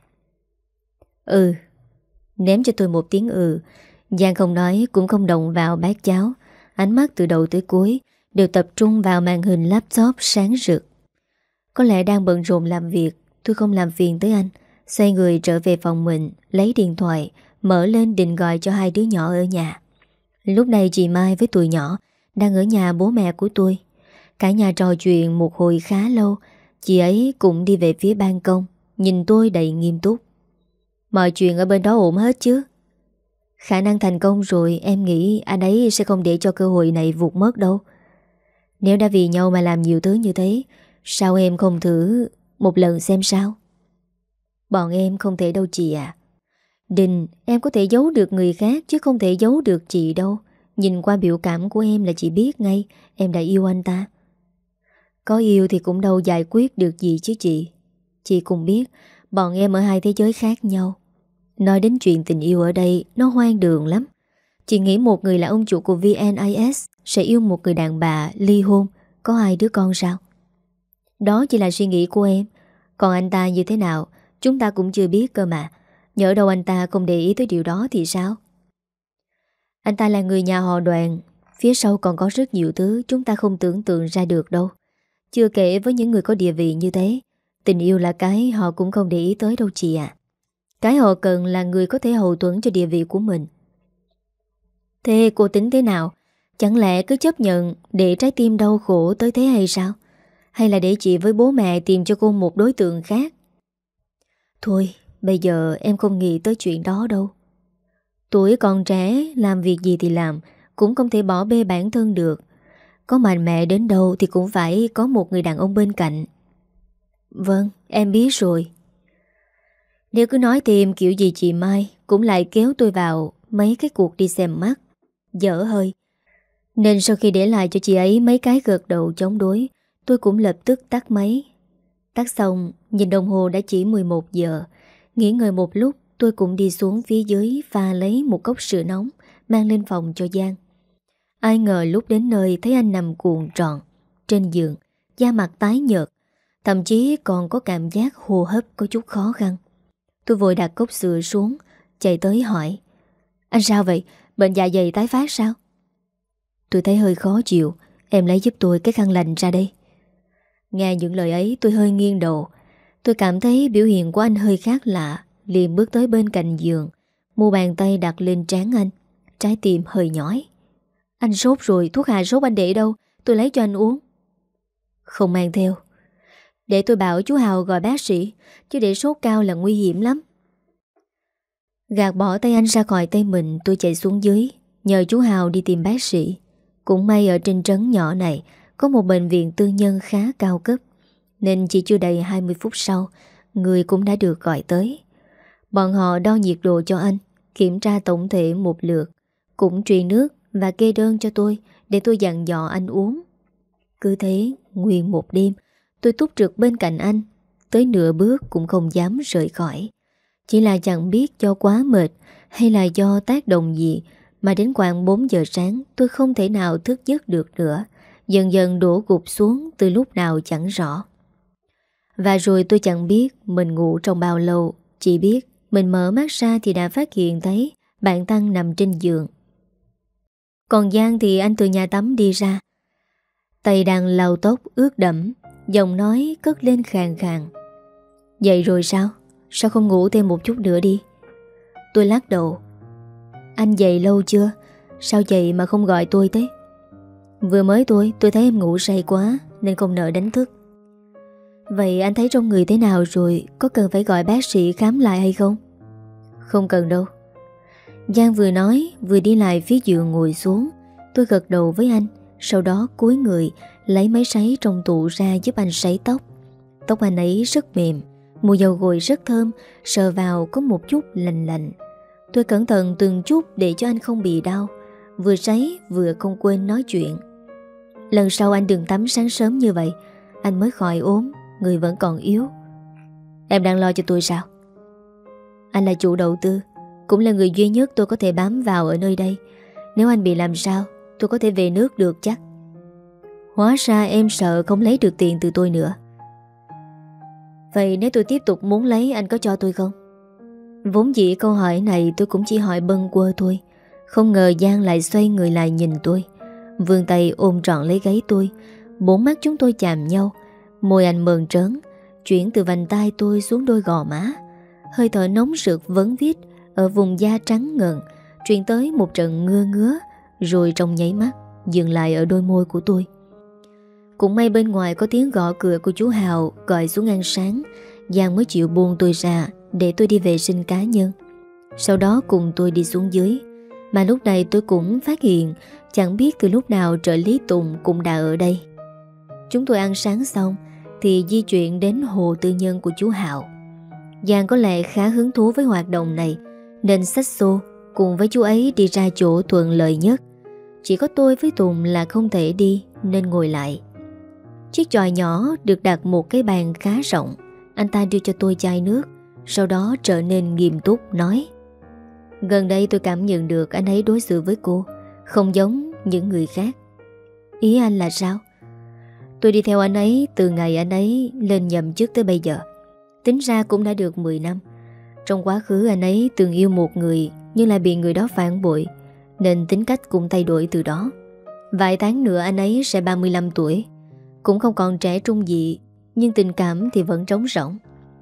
Ừ. Ném cho tôi một tiếng ừ. Giang không nói cũng không động vào bát cháo. Ánh mắt từ đầu tới cuối đều tập trung vào màn hình laptop sáng rực. Có lẽ đang bận rộn làm việc, tôi không làm phiền tới anh. Xoay người trở về phòng mình, lấy điện thoại, mở lên định gọi cho hai đứa nhỏ ở nhà. Lúc này chị Mai với tụi nhỏ đang ở nhà bố mẹ của tôi. Cả nhà trò chuyện một hồi khá lâu. Chị ấy cũng đi về phía ban công, nhìn tôi đầy nghiêm túc. Mọi chuyện ở bên đó ổn hết chứ? Khả năng thành công rồi, em nghĩ anh ấy sẽ không để cho cơ hội này vụt mất đâu. Nếu đã vì nhau mà làm nhiều thứ như thế, sao em không thử một lần xem sao? Bọn em không thể đâu chị à. Đình, em có thể giấu được người khác chứ không thể giấu được chị đâu. Nhìn qua biểu cảm của em là chị biết ngay em đã yêu anh ta. Có yêu thì cũng đâu giải quyết được gì chứ chị. Chị cũng biết bọn em ở hai thế giới khác nhau. Nói đến chuyện tình yêu ở đây nó hoang đường lắm. Chị nghĩ một người là ông chủ của vê en i ét sẽ yêu một người đàn bà ly hôn, có hai đứa con sao? Đó chỉ là suy nghĩ của em. Còn anh ta như thế nào chúng ta cũng chưa biết cơ mà. Nhỡ đâu anh ta không để ý tới điều đó thì sao? Anh ta là người nhà họ Đoàn, phía sau còn có rất nhiều thứ chúng ta không tưởng tượng ra được đâu. Chưa kể với những người có địa vị như thế, tình yêu là cái họ cũng không để ý tới đâu chị ạ. Cái họ cần là người có thể hậu thuẫn cho địa vị của mình. Thế cô tính thế nào? Chẳng lẽ cứ chấp nhận để trái tim đau khổ tới thế hay sao? Hay là để chị với bố mẹ tìm cho cô một đối tượng khác? Thôi, bây giờ em không nghĩ tới chuyện đó đâu. Tuổi còn trẻ, làm việc gì thì làm, cũng không thể bỏ bê bản thân được. Có mạnh mẽ đến đâu thì cũng phải có một người đàn ông bên cạnh. Vâng, em biết rồi. Nếu cứ nói thêm kiểu gì chị Mai cũng lại kéo tôi vào mấy cái cuộc đi xem mắt, dở hơi. Nên sau khi để lại cho chị ấy mấy cái gật đầu chống đối, tôi cũng lập tức tắt máy. Tắt xong, nhìn đồng hồ đã chỉ mười một giờ. Nghỉ ngơi một lúc, tôi cũng đi xuống phía dưới pha lấy một cốc sữa nóng, mang lên phòng cho Giang. Ai ngờ lúc đến nơi thấy anh nằm cuộn tròn trên giường, da mặt tái nhợt, thậm chí còn có cảm giác hô hấp có chút khó khăn. Tôi vội đặt cốc sữa xuống, chạy tới hỏi: Anh sao vậy? Bệnh dạ dày tái phát sao? Tôi thấy hơi khó chịu, em lấy giúp tôi cái khăn lạnh ra đây. Nghe những lời ấy tôi hơi nghiêng đầu. Tôi cảm thấy biểu hiện của anh hơi khác lạ, liền bước tới bên cạnh giường, mu bàn tay đặt lên trán anh. Trái tim hơi nhói. Anh sốt rồi, thuốc hạ sốt anh để đâu? Tôi lấy cho anh uống. Không mang theo. Để tôi bảo chú Hào gọi bác sĩ, chứ để sốt cao là nguy hiểm lắm. Gạt bỏ tay anh ra khỏi tay mình, tôi chạy xuống dưới, nhờ chú Hào đi tìm bác sĩ. Cũng may ở trên trấn nhỏ này có một bệnh viện tư nhân khá cao cấp, nên chỉ chưa đầy hai mươi phút sau, người cũng đã được gọi tới. Bọn họ đo nhiệt độ cho anh, kiểm tra tổng thể một lượt, cũng truyền nước và kê đơn cho tôi để tôi dặn dò anh uống. Cứ thế, nguyên một đêm, tôi túc trực bên cạnh anh, tới nửa bước cũng không dám rời khỏi. Chỉ là chẳng biết do quá mệt hay là do tác động gì mà đến khoảng bốn giờ sáng tôi không thể nào thức giấc được nữa, dần dần đổ gục xuống từ lúc nào chẳng rõ. Và rồi tôi chẳng biết mình ngủ trong bao lâu, chỉ biết mình mở mắt ra thì đã phát hiện thấy bạn Tăng nằm trên giường. Còn Giang thì anh từ nhà tắm đi ra, tay đang lau tóc ướt đẫm, giọng nói cất lên khàn khàn: Dậy rồi sao? Sao không ngủ thêm một chút nữa đi? Tôi lắc đầu: Anh dậy lâu chưa? Sao dậy mà không gọi tôi thế? Vừa mới tôi, tôi thấy em ngủ say quá nên không nỡ đánh thức. Vậy anh thấy trong người thế nào rồi? Có cần phải gọi bác sĩ khám lại hay không? Không cần đâu. Giang vừa nói vừa đi lại phía giường ngồi xuống. Tôi gật đầu với anh, sau đó cúi người lấy máy sấy trong tủ ra giúp anh sấy tóc. Tóc anh ấy rất mềm, mùi dầu gội rất thơm, sờ vào có một chút lành lạnh. Tôi cẩn thận từng chút để cho anh không bị đau, vừa sấy vừa không quên nói chuyện. Lần sau anh đừng tắm sáng sớm như vậy, anh mới khỏi ốm, người vẫn còn yếu. Em đang lo cho tôi sao? Anh là chủ đầu tư, cũng là người duy nhất tôi có thể bám vào ở nơi đây. Nếu anh bị làm sao, tôi có thể về nước được chắc. Hóa ra em sợ không lấy được tiền từ tôi nữa. Vậy nếu tôi tiếp tục muốn lấy, anh có cho tôi không? Vốn dĩ câu hỏi này tôi cũng chỉ hỏi bâng quơ thôi. Không ngờ Giang lại xoay người lại nhìn tôi, vươn tay ôm trọn lấy gáy tôi. Bốn mắt chúng tôi chạm nhau, môi anh mờn trớn, chuyển từ vành tai tôi xuống đôi gò má. Hơi thở nóng rực vấn vít ở vùng da trắng ngần truyền tới một trận ngứa ngứa, rồi trong nháy mắt dừng lại ở đôi môi của tôi. Cũng may bên ngoài có tiếng gõ cửa của chú Hào gọi xuống ăn sáng. Giang mới chịu buông tôi ra để tôi đi vệ sinh cá nhân, sau đó cùng tôi đi xuống dưới. Mà lúc này tôi cũng phát hiện chẳng biết từ lúc nào trợ lý Tùng cũng đã ở đây. Chúng tôi ăn sáng xong thì di chuyển đến hồ tư nhân của chú Hào. Giang có lẽ khá hứng thú với hoạt động này nên xách xô cùng với chú ấy đi ra chỗ thuận lợi nhất. Chỉ có tôi với Tùng là không thể đi nên ngồi lại. Chiếc chòi nhỏ được đặt một cái bàn khá rộng. Anh ta đưa cho tôi chai nước, sau đó trở nên nghiêm túc nói: Gần đây tôi cảm nhận được anh ấy đối xử với cô không giống những người khác. Ý anh là sao? Tôi đi theo anh ấy từ ngày anh ấy lên nhậm chức tới bây giờ. Tính ra cũng đã được mười năm. Trong quá khứ anh ấy từng yêu một người nhưng lại bị người đó phản bội, nên tính cách cũng thay đổi từ đó. Vài tháng nữa anh ấy sẽ ba mươi lăm tuổi, cũng không còn trẻ trung gì, nhưng tình cảm thì vẫn trống rỗng.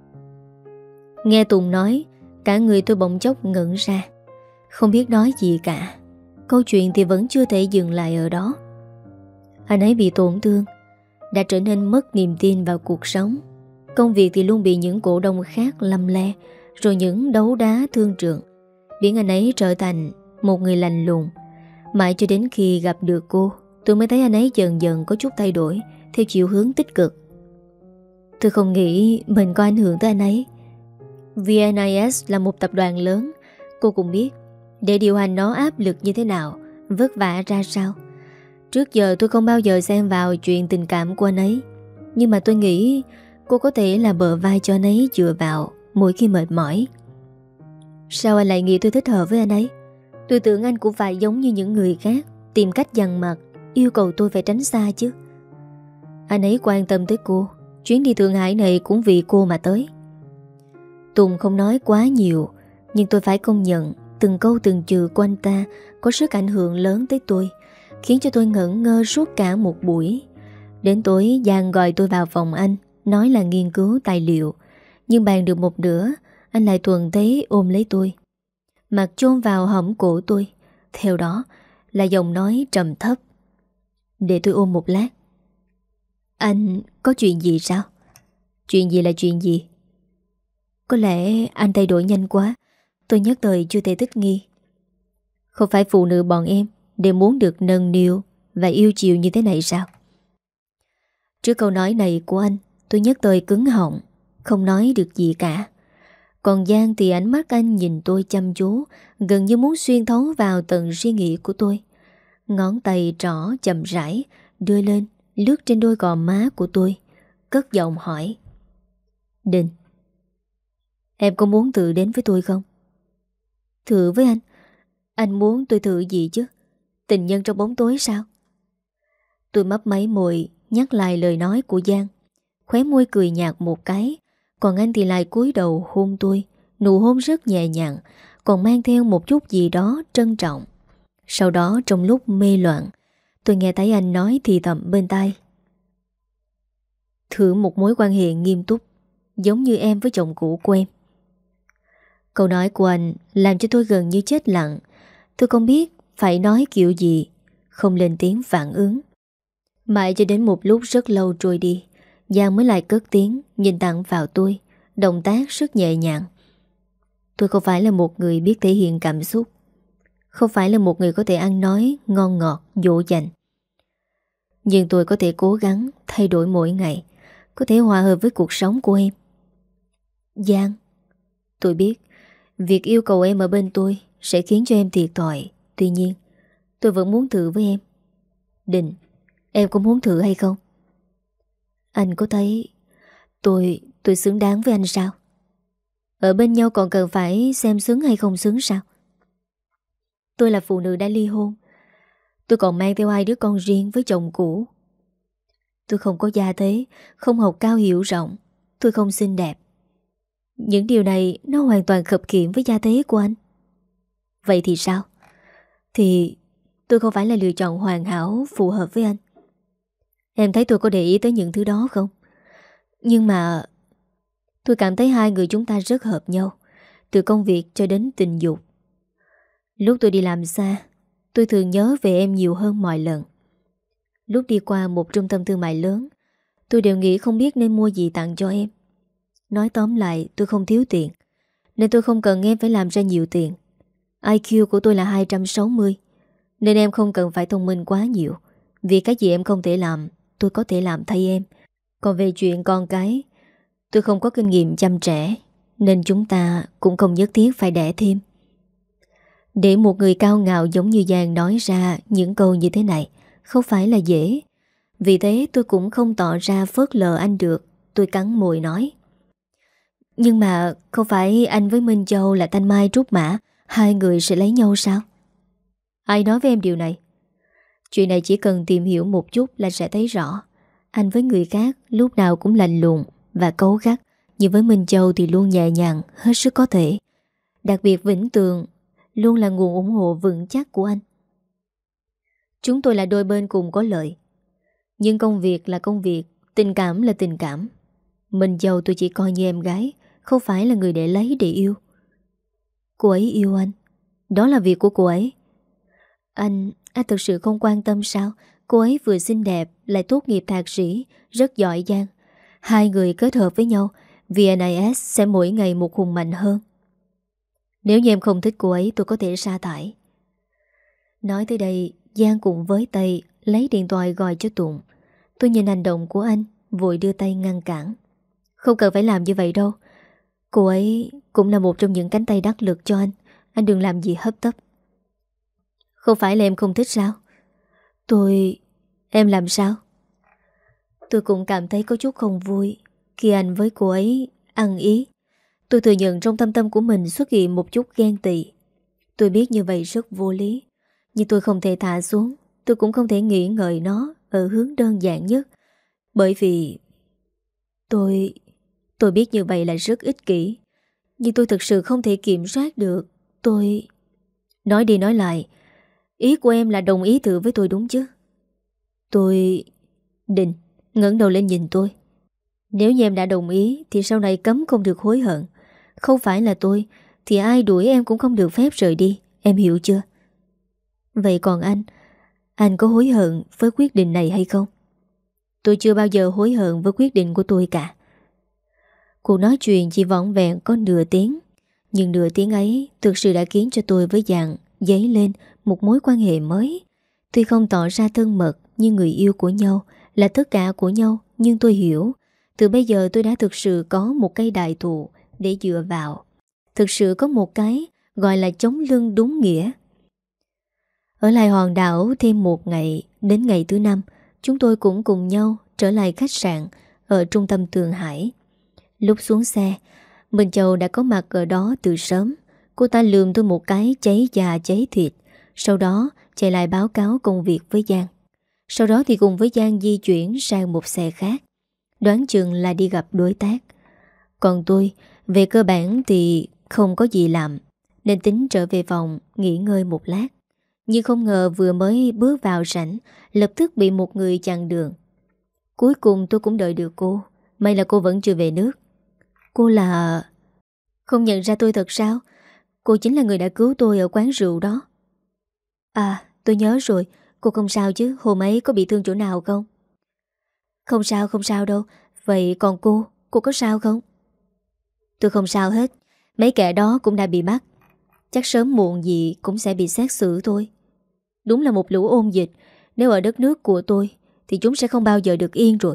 Nghe Tùng nói, cả người tôi bỗng chốc ngẩn ra, không biết nói gì cả. Câu chuyện thì vẫn chưa thể dừng lại ở đó. Anh ấy bị tổn thương, đã trở nên mất niềm tin vào cuộc sống. Công việc thì luôn bị những cổ đông khác lăm le, rồi những đấu đá thương trường, biến anh ấy trở thành một người lạnh lùng. Mãi cho đến khi gặp được cô, tôi mới thấy anh ấy dần dần có chút thay đổi theo chiều hướng tích cực. Tôi không nghĩ mình có ảnh hưởng tới anh ấy. vê en i ét là một tập đoàn lớn, cô cũng biết. Để điều hành nó áp lực như thế nào, vất vả ra sao. Trước giờ tôi không bao giờ xen vào chuyện tình cảm của anh ấy. Nhưng mà tôi nghĩ cô có thể là bờ vai cho anh ấy dựa vào mỗi khi mệt mỏi. Sao anh lại nghĩ tôi thích hợp với anh ấy? Tôi tưởng anh cũng phải giống như những người khác, tìm cách dằn mặt, yêu cầu tôi phải tránh xa chứ. Anh ấy quan tâm tới cô. Chuyến đi Thượng Hải này cũng vì cô mà tới. Tùng không nói quá nhiều, nhưng tôi phải công nhận từng câu từng chữ của anh ta có sức ảnh hưởng lớn tới tôi, khiến cho tôi ngẩn ngơ suốt cả một buổi. Đến tối Giang gọi tôi vào phòng anh, nói là nghiên cứu tài liệu. Nhưng bàn được một nửa, anh lại thuần thế ôm lấy tôi, mặt chôn vào hõm cổ tôi. Theo đó là giọng nói trầm thấp: "Để tôi ôm một lát." "Anh có chuyện gì sao?" "Chuyện gì là chuyện gì?" "Có lẽ anh thay đổi nhanh quá, tôi nhất thời chưa thể thích nghi." "Không phải phụ nữ bọn em đều muốn được nâng niu và yêu chiều như thế này sao?" Trước câu nói này của anh, tôi nhất thời cứng họng, không nói được gì cả. Còn Giang thì ánh mắt anh nhìn tôi chăm chú, gần như muốn xuyên thấu vào tận suy nghĩ của tôi. Ngón tay trỏ chậm rãi đưa lên, lướt trên đôi gò má của tôi, cất giọng hỏi: "Đình, em có muốn tự đến với tôi không?" "Thử với anh? Anh muốn tôi thử gì chứ? Tình nhân trong bóng tối sao?" Tôi mấp máy môi nhắc lại lời nói của Giang, khóe môi cười nhạt một cái. Còn anh thì lại cúi đầu hôn tôi, nụ hôn rất nhẹ nhàng, còn mang theo một chút gì đó trân trọng. Sau đó trong lúc mê loạn, tôi nghe thấy anh nói thì thầm bên tai: "Thử một mối quan hệ nghiêm túc, giống như em với chồng cũ của em." Câu nói của anh làm cho tôi gần như chết lặng. Tôi không biết phải nói kiểu gì, không lên tiếng phản ứng. Mãi cho đến một lúc rất lâu trôi đi, Giang mới lại cất tiếng, nhìn thẳng vào tôi, động tác rất nhẹ nhàng. Tôi không phải là một người biết thể hiện cảm xúc, không phải là một người có thể ăn nói ngon ngọt, dỗ dành. Nhưng tôi có thể cố gắng thay đổi mỗi ngày, có thể hòa hợp với cuộc sống của em. Giang, tôi biết việc yêu cầu em ở bên tôi sẽ khiến cho em thiệt thòi. Tuy nhiên tôi vẫn muốn thử với em. Đình, em có muốn thử hay không? Anh có thấy Tôi, tôi xứng đáng với anh sao? Ở bên nhau còn cần phải xem xứng hay không xứng sao? Tôi là phụ nữ đã ly hôn. Tôi còn mang theo hai đứa con riêng với chồng cũ. Tôi không có gia thế, không học cao hiểu rộng, tôi không xinh đẹp. Những điều này nó hoàn toàn khập khiễng với gia thế của anh. Vậy thì sao? Thì tôi không phải là lựa chọn hoàn hảo phù hợp với anh. Em thấy tôi có để ý tới những thứ đó không? Nhưng mà tôi cảm thấy hai người chúng ta rất hợp nhau, từ công việc cho đến tình dục. Lúc tôi đi làm xa, tôi thường nhớ về em nhiều hơn mọi lần. Lúc đi qua một trung tâm thương mại lớn, tôi đều nghĩ không biết nên mua gì tặng cho em. Nói tóm lại, tôi không thiếu tiền, nên tôi không cần em phải làm ra nhiều tiền. i kiu của tôi là hai trăm sáu mươi, nên em không cần phải thông minh quá nhiều. Vì cái gì em không thể làm, tôi có thể làm thay em. Còn về chuyện con cái, tôi không có kinh nghiệm chăm trẻ, nên chúng ta cũng không nhất thiết phải đẻ thêm. Để một người cao ngạo giống như Giang nói ra những câu như thế này không phải là dễ. Vì thế tôi cũng không tỏ ra phớt lờ anh được. Tôi cắn môi nói: Nhưng mà không phải anh với Minh Châu là thanh mai trúc mã, hai người sẽ lấy nhau sao? Ai nói với em điều này? Chuyện này chỉ cần tìm hiểu một chút là sẽ thấy rõ. Anh với người khác lúc nào cũng lạnh lùng và cấu gắt, nhưng với Minh Châu thì luôn nhẹ nhàng hết sức có thể. Đặc biệt Vĩnh Tường luôn là nguồn ủng hộ vững chắc của anh. Chúng tôi là đôi bên cùng có lợi. Nhưng công việc là công việc, tình cảm là tình cảm. Minh Châu tôi chỉ coi như em gái, không phải là người để lấy để yêu. Cô ấy yêu anh, đó là việc của cô ấy. Anh, anh thực sự không quan tâm sao? Cô ấy vừa xinh đẹp, lại tốt nghiệp thạc sĩ, rất giỏi giang. Hai người kết hợp với nhau, vê en i ét sẽ mỗi ngày một hùng mạnh hơn. Nếu như em không thích cô ấy, tôi có thể sa thải. Nói tới đây, Giang cùng với tay lấy điện thoại gọi cho Tụng. Tôi nhìn hành động của anh, vội đưa tay ngăn cản. Không cần phải làm như vậy đâu. Cô ấy cũng là một trong những cánh tay đắc lực cho anh. Anh đừng làm gì hấp tấp. Không phải là em không thích sao? Tôi... Em làm sao? Tôi cũng cảm thấy có chút không vui khi anh với cô ấy ăn ý. Tôi thừa nhận trong thâm tâm của mình xuất hiện một chút ghen tị. Tôi biết như vậy rất vô lý, nhưng tôi không thể thả xuống. Tôi cũng không thể nghĩ ngợi nó ở hướng đơn giản nhất. Bởi vì Tôi... Tôi biết như vậy là rất ích kỷ, nhưng tôi thực sự không thể kiểm soát được. Tôi... Nói đi nói lại, ý của em là đồng ý thử với tôi đúng chứ? Tôi... Định ngẩng đầu lên nhìn tôi. Nếu như em đã đồng ý thì sau này cấm không được hối hận. Không phải là tôi thì ai đuổi em cũng không được phép rời đi. Em hiểu chưa? Vậy còn anh, anh có hối hận với quyết định này hay không? Tôi chưa bao giờ hối hận với quyết định của tôi cả. Cuộc nói chuyện chỉ vỏn vẹn có nửa tiếng, nhưng nửa tiếng ấy thực sự đã khiến cho tôi với Giang dấy lên một mối quan hệ mới. Tuy không tỏ ra thân mật như người yêu của nhau, là tất cả của nhau, nhưng tôi hiểu từ bây giờ tôi đã thực sự có một cây đại thụ để dựa vào. Thực sự có một cái gọi là chống lưng đúng nghĩa. Ở lại hòn đảo thêm một ngày, đến ngày thứ năm chúng tôi cũng cùng nhau trở lại khách sạn ở trung tâm Thượng Hải. Lúc xuống xe, Minh Châu đã có mặt ở đó từ sớm. Cô ta lườm tôi một cái cháy già cháy thịt, sau đó chạy lại báo cáo công việc với Giang. Sau đó thì cùng với Giang di chuyển sang một xe khác, đoán chừng là đi gặp đối tác. Còn tôi, về cơ bản thì không có gì làm, nên tính trở về phòng nghỉ ngơi một lát. Nhưng không ngờ vừa mới bước vào sảnh, lập tức bị một người chặn đường. Cuối cùng tôi cũng đợi được cô. May là cô vẫn chưa về nước. Cô là... Không nhận ra tôi thật sao? Cô chính là người đã cứu tôi ở quán rượu đó. À, tôi nhớ rồi. Cô không sao chứ? Hôm ấy có bị thương chỗ nào không? Không sao, không sao đâu. Vậy còn cô? Cô có sao không? Tôi không sao hết. Mấy kẻ đó cũng đã bị bắt. Chắc sớm muộn gì cũng sẽ bị xét xử thôi. Đúng là một lũ ôn dịch. Nếu ở đất nước của tôi thì chúng sẽ không bao giờ được yên rồi.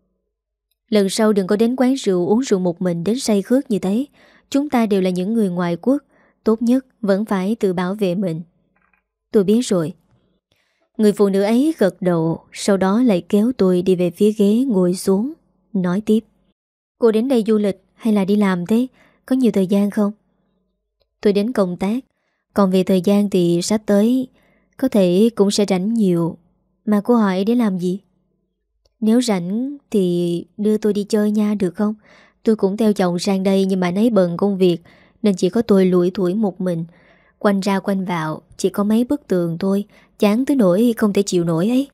Lần sau đừng có đến quán rượu uống rượu một mình đến say khướt như thế. Chúng ta đều là những người ngoại quốc. Tốt nhất vẫn phải tự bảo vệ mình. Tôi biết rồi. Người phụ nữ ấy gật đầu, sau đó lại kéo tôi đi về phía ghế ngồi xuống, nói tiếp. Cô đến đây du lịch hay là đi làm thế? Có nhiều thời gian không? Tôi đến công tác. Còn về thời gian thì sắp tới có thể cũng sẽ rảnh nhiều. Mà cô hỏi để làm gì? Nếu rảnh thì đưa tôi đi chơi nha, được không? Tôi cũng theo chồng sang đây, nhưng mà anh ấy bận công việc nên chỉ có tôi lủi thủi một mình. Quanh ra quanh vào chỉ có mấy bức tường thôi, chán tới nỗi không thể chịu nổi ấy.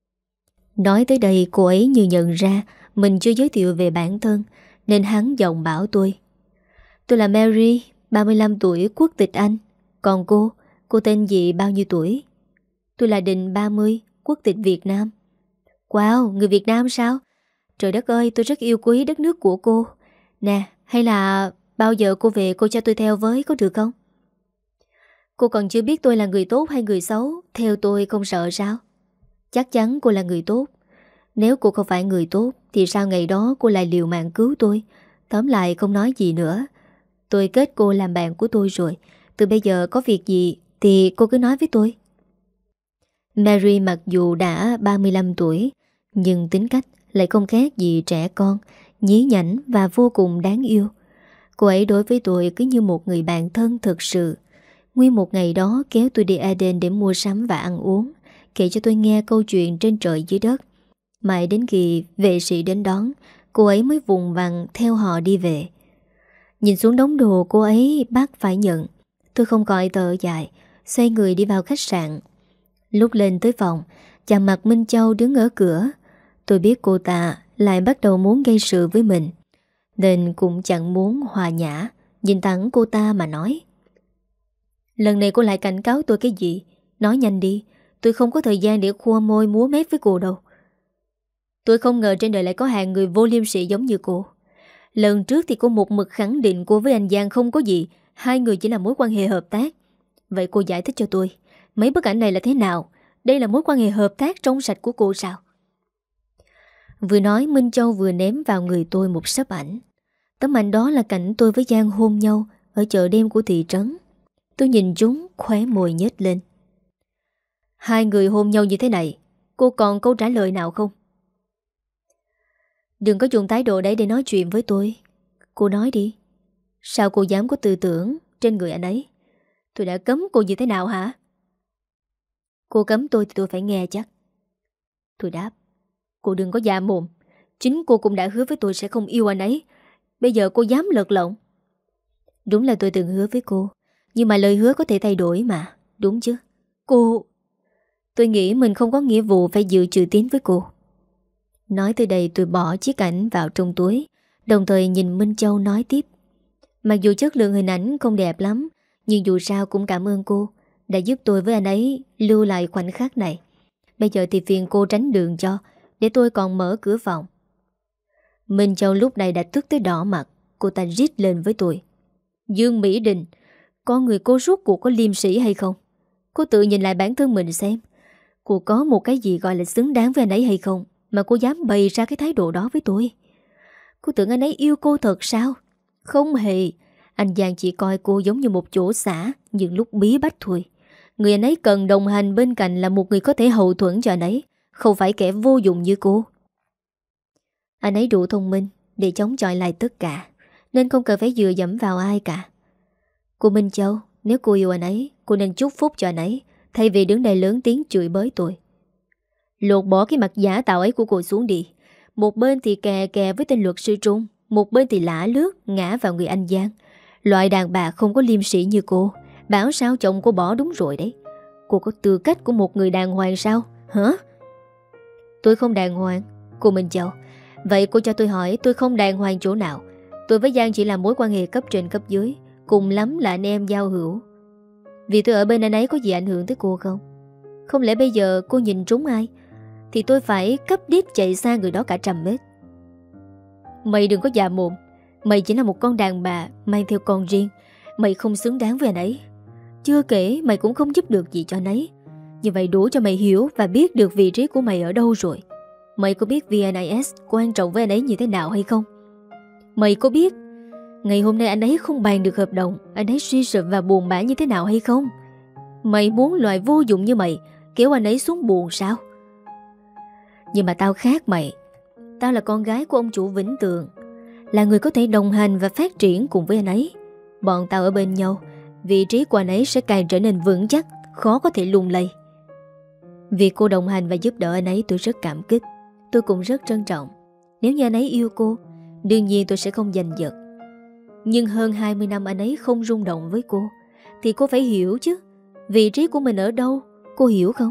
Nói tới đây cô ấy như nhận ra mình chưa giới thiệu về bản thân, nên hắn giọng bảo tôi. Tôi là Mary, ba mươi lăm tuổi, quốc tịch Anh. Còn cô, cô tên gì, bao nhiêu tuổi? Tôi là Định, ba mươi, quốc tịch Việt Nam. Wow, người Việt Nam sao? Trời đất ơi, tôi rất yêu quý đất nước của cô. Nè, hay là bao giờ cô về cô cho tôi theo với, có được không? Cô còn chưa biết tôi là người tốt hay người xấu, theo tôi không sợ sao? Chắc chắn cô là người tốt. Nếu cô không phải người tốt thì sao ngày đó cô lại liều mạng cứu tôi? Tóm lại không nói gì nữa. Tôi kết cô làm bạn của tôi rồi. Từ bây giờ có việc gì thì cô cứ nói với tôi. Mary mặc dù đã ba mươi lăm tuổi, nhưng tính cách lại không khác gì trẻ con, nhí nhảnh và vô cùng đáng yêu. Cô ấy đối với tôi cứ như một người bạn thân thực sự. Nguyên một ngày đó kéo tôi đi Eden để mua sắm và ăn uống, kể cho tôi nghe câu chuyện trên trời dưới đất. Mãi đến khi vệ sĩ đến đón, cô ấy mới vùng vằng theo họ đi về. Nhìn xuống đống đồ cô ấy bắt phải nhận, tôi không coi tờ dài, xoay người đi vào khách sạn. Lúc lên tới phòng, chàng mặt Minh Châu đứng ở cửa. Tôi biết cô ta lại bắt đầu muốn gây sự với mình, nên cũng chẳng muốn hòa nhã, nhìn thẳng cô ta mà nói. Lần này cô lại cảnh cáo tôi cái gì? Nói nhanh đi, tôi không có thời gian để khua môi múa mép với cô đâu. Tôi không ngờ trên đời lại có hàng người vô liêm sỉ giống như cô. Lần trước thì cô một mực khẳng định cô với anh Giang không có gì, hai người chỉ là mối quan hệ hợp tác. Vậy cô giải thích cho tôi, Mấy bức ảnh này là thế nào? Đây là mối quan hệ hợp tác trong sạch của cô sao? Vừa nói Minh Châu vừa ném vào người tôi một sấp ảnh. Tấm ảnh đó là cảnh tôi với Giang hôn nhau ở chợ đêm của thị trấn. Tôi nhìn chúng, khóe môi nhếch lên. Hai người hôn nhau như thế này, cô còn câu trả lời nào không? Đừng có dùng thái độ đấy để nói chuyện với tôi. Cô nói đi. Sao cô dám có tư tưởng trên người anh ấy? Tôi đã cấm cô như thế nào hả? Cô cấm tôi thì tôi phải nghe chắc. Tôi đáp. Cô đừng có dạ mồm. Chính cô cũng đã hứa với tôi sẽ không yêu anh ấy. Bây giờ cô dám lật lọng. Đúng là tôi từng hứa với cô, nhưng mà lời hứa có thể thay đổi mà. Đúng chứ? Cô... Tôi nghĩ mình không có nghĩa vụ phải giữ chữ tín với cô. Nói tới đây tôi bỏ chiếc ảnh vào trong túi, đồng thời nhìn Minh Châu nói tiếp. Mặc dù chất lượng hình ảnh không đẹp lắm, nhưng dù sao cũng cảm ơn cô đã giúp tôi với anh ấy lưu lại khoảnh khắc này. Bây giờ thì phiền cô tránh đường cho, để tôi còn mở cửa phòng. Minh Châu lúc này đã tức tới đỏ mặt. Cô ta rít lên với tôi. Dương Mỹ Đình, con người cô rốt cuộc có liêm sĩ hay không? Cô tự nhìn lại bản thân mình xem. Cô có một cái gì gọi là xứng đáng với anh ấy hay không, mà cô dám bày ra cái thái độ đó với tôi? Cô tưởng anh ấy yêu cô thật sao? Không hề. Anh Giang chỉ coi cô giống như một chỗ xã những lúc bí bách thôi. Người anh ấy cần đồng hành bên cạnh là một người có thể hậu thuẫn cho anh ấy, không phải kẻ vô dụng như cô. Anh ấy đủ thông minh để chống chọi lại tất cả, nên không cần phải dựa dẫm vào ai cả. Cô Minh Châu, nếu cô yêu anh ấy, cô nên chúc phúc cho anh ấy, thay vì đứng đây lớn tiếng chửi bới tôi. Lột bỏ cái mặt giả tạo ấy của cô xuống đi. Một bên thì kè kè với tên luật sư Trung, một bên thì lả lướt ngã vào người anh Giang. Loại đàn bà không có liêm sĩ như cô, bảo sao chồng cô bỏ đúng rồi đấy. Cô có tư cách của một người đàng hoàng sao? Hả? Tôi không đàng hoàng. Cô Minh Châu, vậy cô cho tôi hỏi tôi không đàng hoàng chỗ nào? Tôi với Giang chỉ là mối quan hệ cấp trên cấp dưới, cùng lắm là anh em giao hữu. Vì tôi ở bên anh ấy có gì ảnh hưởng tới cô không? Không lẽ bây giờ cô nhìn trúng ai thì tôi phải cấp đít chạy xa người đó cả trăm mét? Mày đừng có dạ mồm. Mày chỉ là một con đàn bà mang theo con riêng. Mày không xứng đáng với anh ấy. Chưa kể mày cũng không giúp được gì cho anh ấy. Như vậy đủ cho mày hiểu và biết được vị trí của mày ở đâu rồi. Mày có biết vê en i ét quan trọng với anh ấy như thế nào hay không? Mày có biết ngày hôm nay anh ấy không bàn được hợp đồng, anh ấy suy sụp và buồn bã như thế nào hay không? Mày muốn loại vô dụng như mày kéo anh ấy xuống buồn sao? Nhưng mà tao khác mày. Tao là con gái của ông chủ Vĩnh Tường, là người có thể đồng hành và phát triển cùng với anh ấy. Bọn tao ở bên nhau, vị trí của anh ấy sẽ càng trở nên vững chắc, khó có thể lung lay. Vì cô đồng hành và giúp đỡ anh ấy tôi rất cảm kích. Tôi cũng rất trân trọng. Nếu như anh ấy yêu cô, đương nhiên tôi sẽ không giành giật. Nhưng hơn hai mươi năm anh ấy không rung động với cô, thì cô phải hiểu chứ. Vị trí của mình ở đâu, cô hiểu không?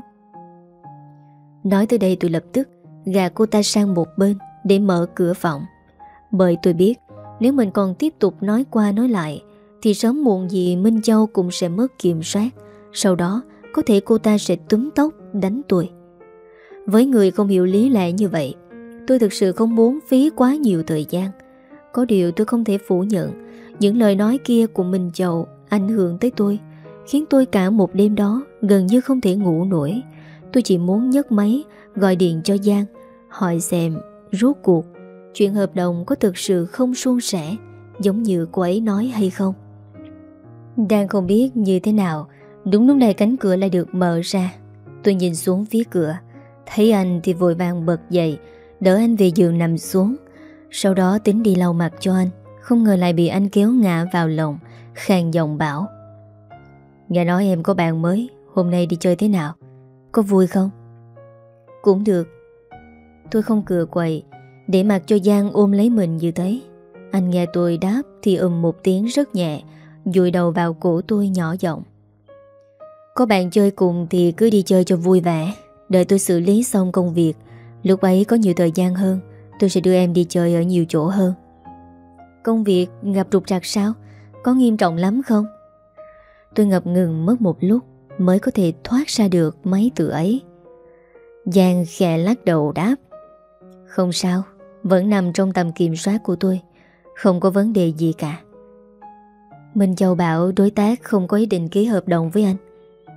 Nói tới đây tôi lập tức gạt cô ta sang một bên để mở cửa phòng. Bởi tôi biết nếu mình còn tiếp tục nói qua nói lại thì sớm muộn gì Minh Châu cũng sẽ mất kiểm soát. Sau đó có thể cô ta sẽ túm tóc đánh tôi. Với người không hiểu lý lẽ như vậy, tôi thực sự không muốn phí quá nhiều thời gian. Có điều tôi không thể phủ nhận những lời nói kia của Minh Châu ảnh hưởng tới tôi, khiến tôi cả một đêm đó gần như không thể ngủ nổi. Tôi chỉ muốn nhấc máy gọi điện cho Giang, hỏi xem rốt cuộc chuyện hợp đồng có thực sự không suôn sẻ giống như cô ấy nói hay không. Đang không biết như thế nào, đúng lúc này cánh cửa lại được mở ra. Tôi nhìn xuống phía cửa, thấy anh thì vội vàng bật dậy, đỡ anh về giường nằm xuống. Sau đó tính đi lau mặt cho anh, không ngờ lại bị anh kéo ngã vào lòng, khàn giọng bảo: Nghe nói em có bạn mới, hôm nay đi chơi thế nào? Có vui không? Cũng được. Tôi không cựa quậy, để mặc cho Giang ôm lấy mình như thế. Anh nghe tôi đáp thì ừm một tiếng rất nhẹ, dụi đầu vào cổ tôi nhỏ giọng: Có bạn chơi cùng thì cứ đi chơi cho vui vẻ. Đợi tôi xử lý xong công việc, lúc ấy có nhiều thời gian hơn, tôi sẽ đưa em đi chơi ở nhiều chỗ hơn. Công việc gặp trục trặc sao? Có nghiêm trọng lắm không? Tôi ngập ngừng mất một lúc mới có thể thoát ra được mấy từ ấy. Giang khẽ lắc đầu đáp: Không sao, vẫn nằm trong tầm kiểm soát của tôi, không có vấn đề gì cả. Minh Châu bảo đối tác không có ý định ký hợp đồng với anh.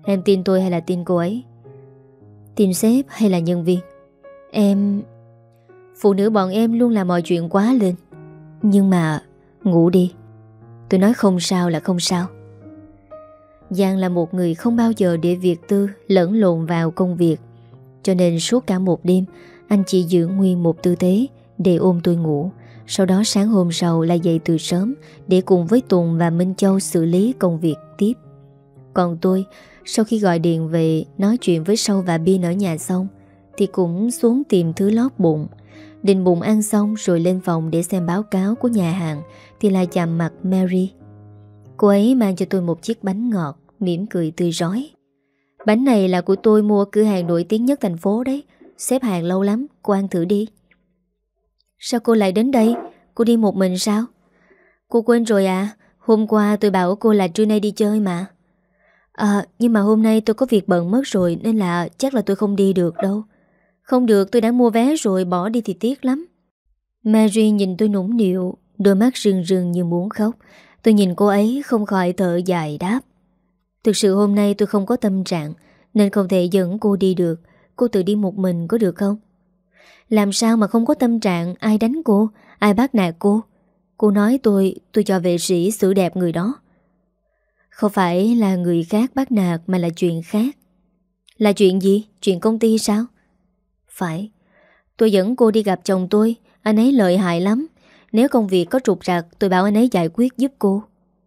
Em tin tôi hay là tin cô ấy? Tin sếp hay là nhân viên? Em... Phụ nữ bọn em luôn làm mọi chuyện quá lên. Nhưng mà... Ngủ đi. Tôi nói không sao là không sao. Giang là một người không bao giờ để việc tư lẫn lộn vào công việc. Cho nên suốt cả một đêm, anh chỉ giữ nguyên một tư thế để ôm tôi ngủ. Sau đó sáng hôm sau lại dậy từ sớm để cùng với Tùng và Minh Châu xử lý công việc tiếp. Còn tôi, sau khi gọi điện về nói chuyện với Sâu và Bin ở nhà xong, thì cũng xuống tìm thứ lót bụng. Định bụng ăn xong rồi lên phòng để xem báo cáo của nhà hàng, thì lại chạm mặt Mary. Cô ấy mang cho tôi một chiếc bánh ngọt, mỉm cười tươi rói. Bánh này là của tôi mua ở cửa hàng nổi tiếng nhất thành phố đấy. Xếp hàng lâu lắm, cô ăn thử đi. Sao cô lại đến đây? Cô đi một mình sao? Cô quên rồi à? Hôm qua tôi bảo cô là trưa nay đi chơi mà. À, nhưng mà hôm nay tôi có việc bận mất rồi nên là chắc là tôi không đi được đâu. Không được, tôi đã mua vé rồi, bỏ đi thì tiếc lắm. Mary nhìn tôi nũng nịu, đôi mắt rưng rưng như muốn khóc. Tôi nhìn cô ấy không khỏi thở dài đáp. Thực sự hôm nay tôi không có tâm trạng nên không thể dẫn cô đi được. Cô tự đi một mình có được không? Làm sao mà không có tâm trạng? Ai đánh cô? Ai bắt nạt cô? Cô nói tôi, tôi cho vệ sĩ xử đẹp người đó. Không phải là người khác bắt nạt mà là chuyện khác. Là chuyện gì? Chuyện công ty sao? Phải. Tôi dẫn cô đi gặp chồng tôi. Anh ấy lợi hại lắm. Nếu công việc có trục trặc, tôi bảo anh ấy giải quyết giúp cô.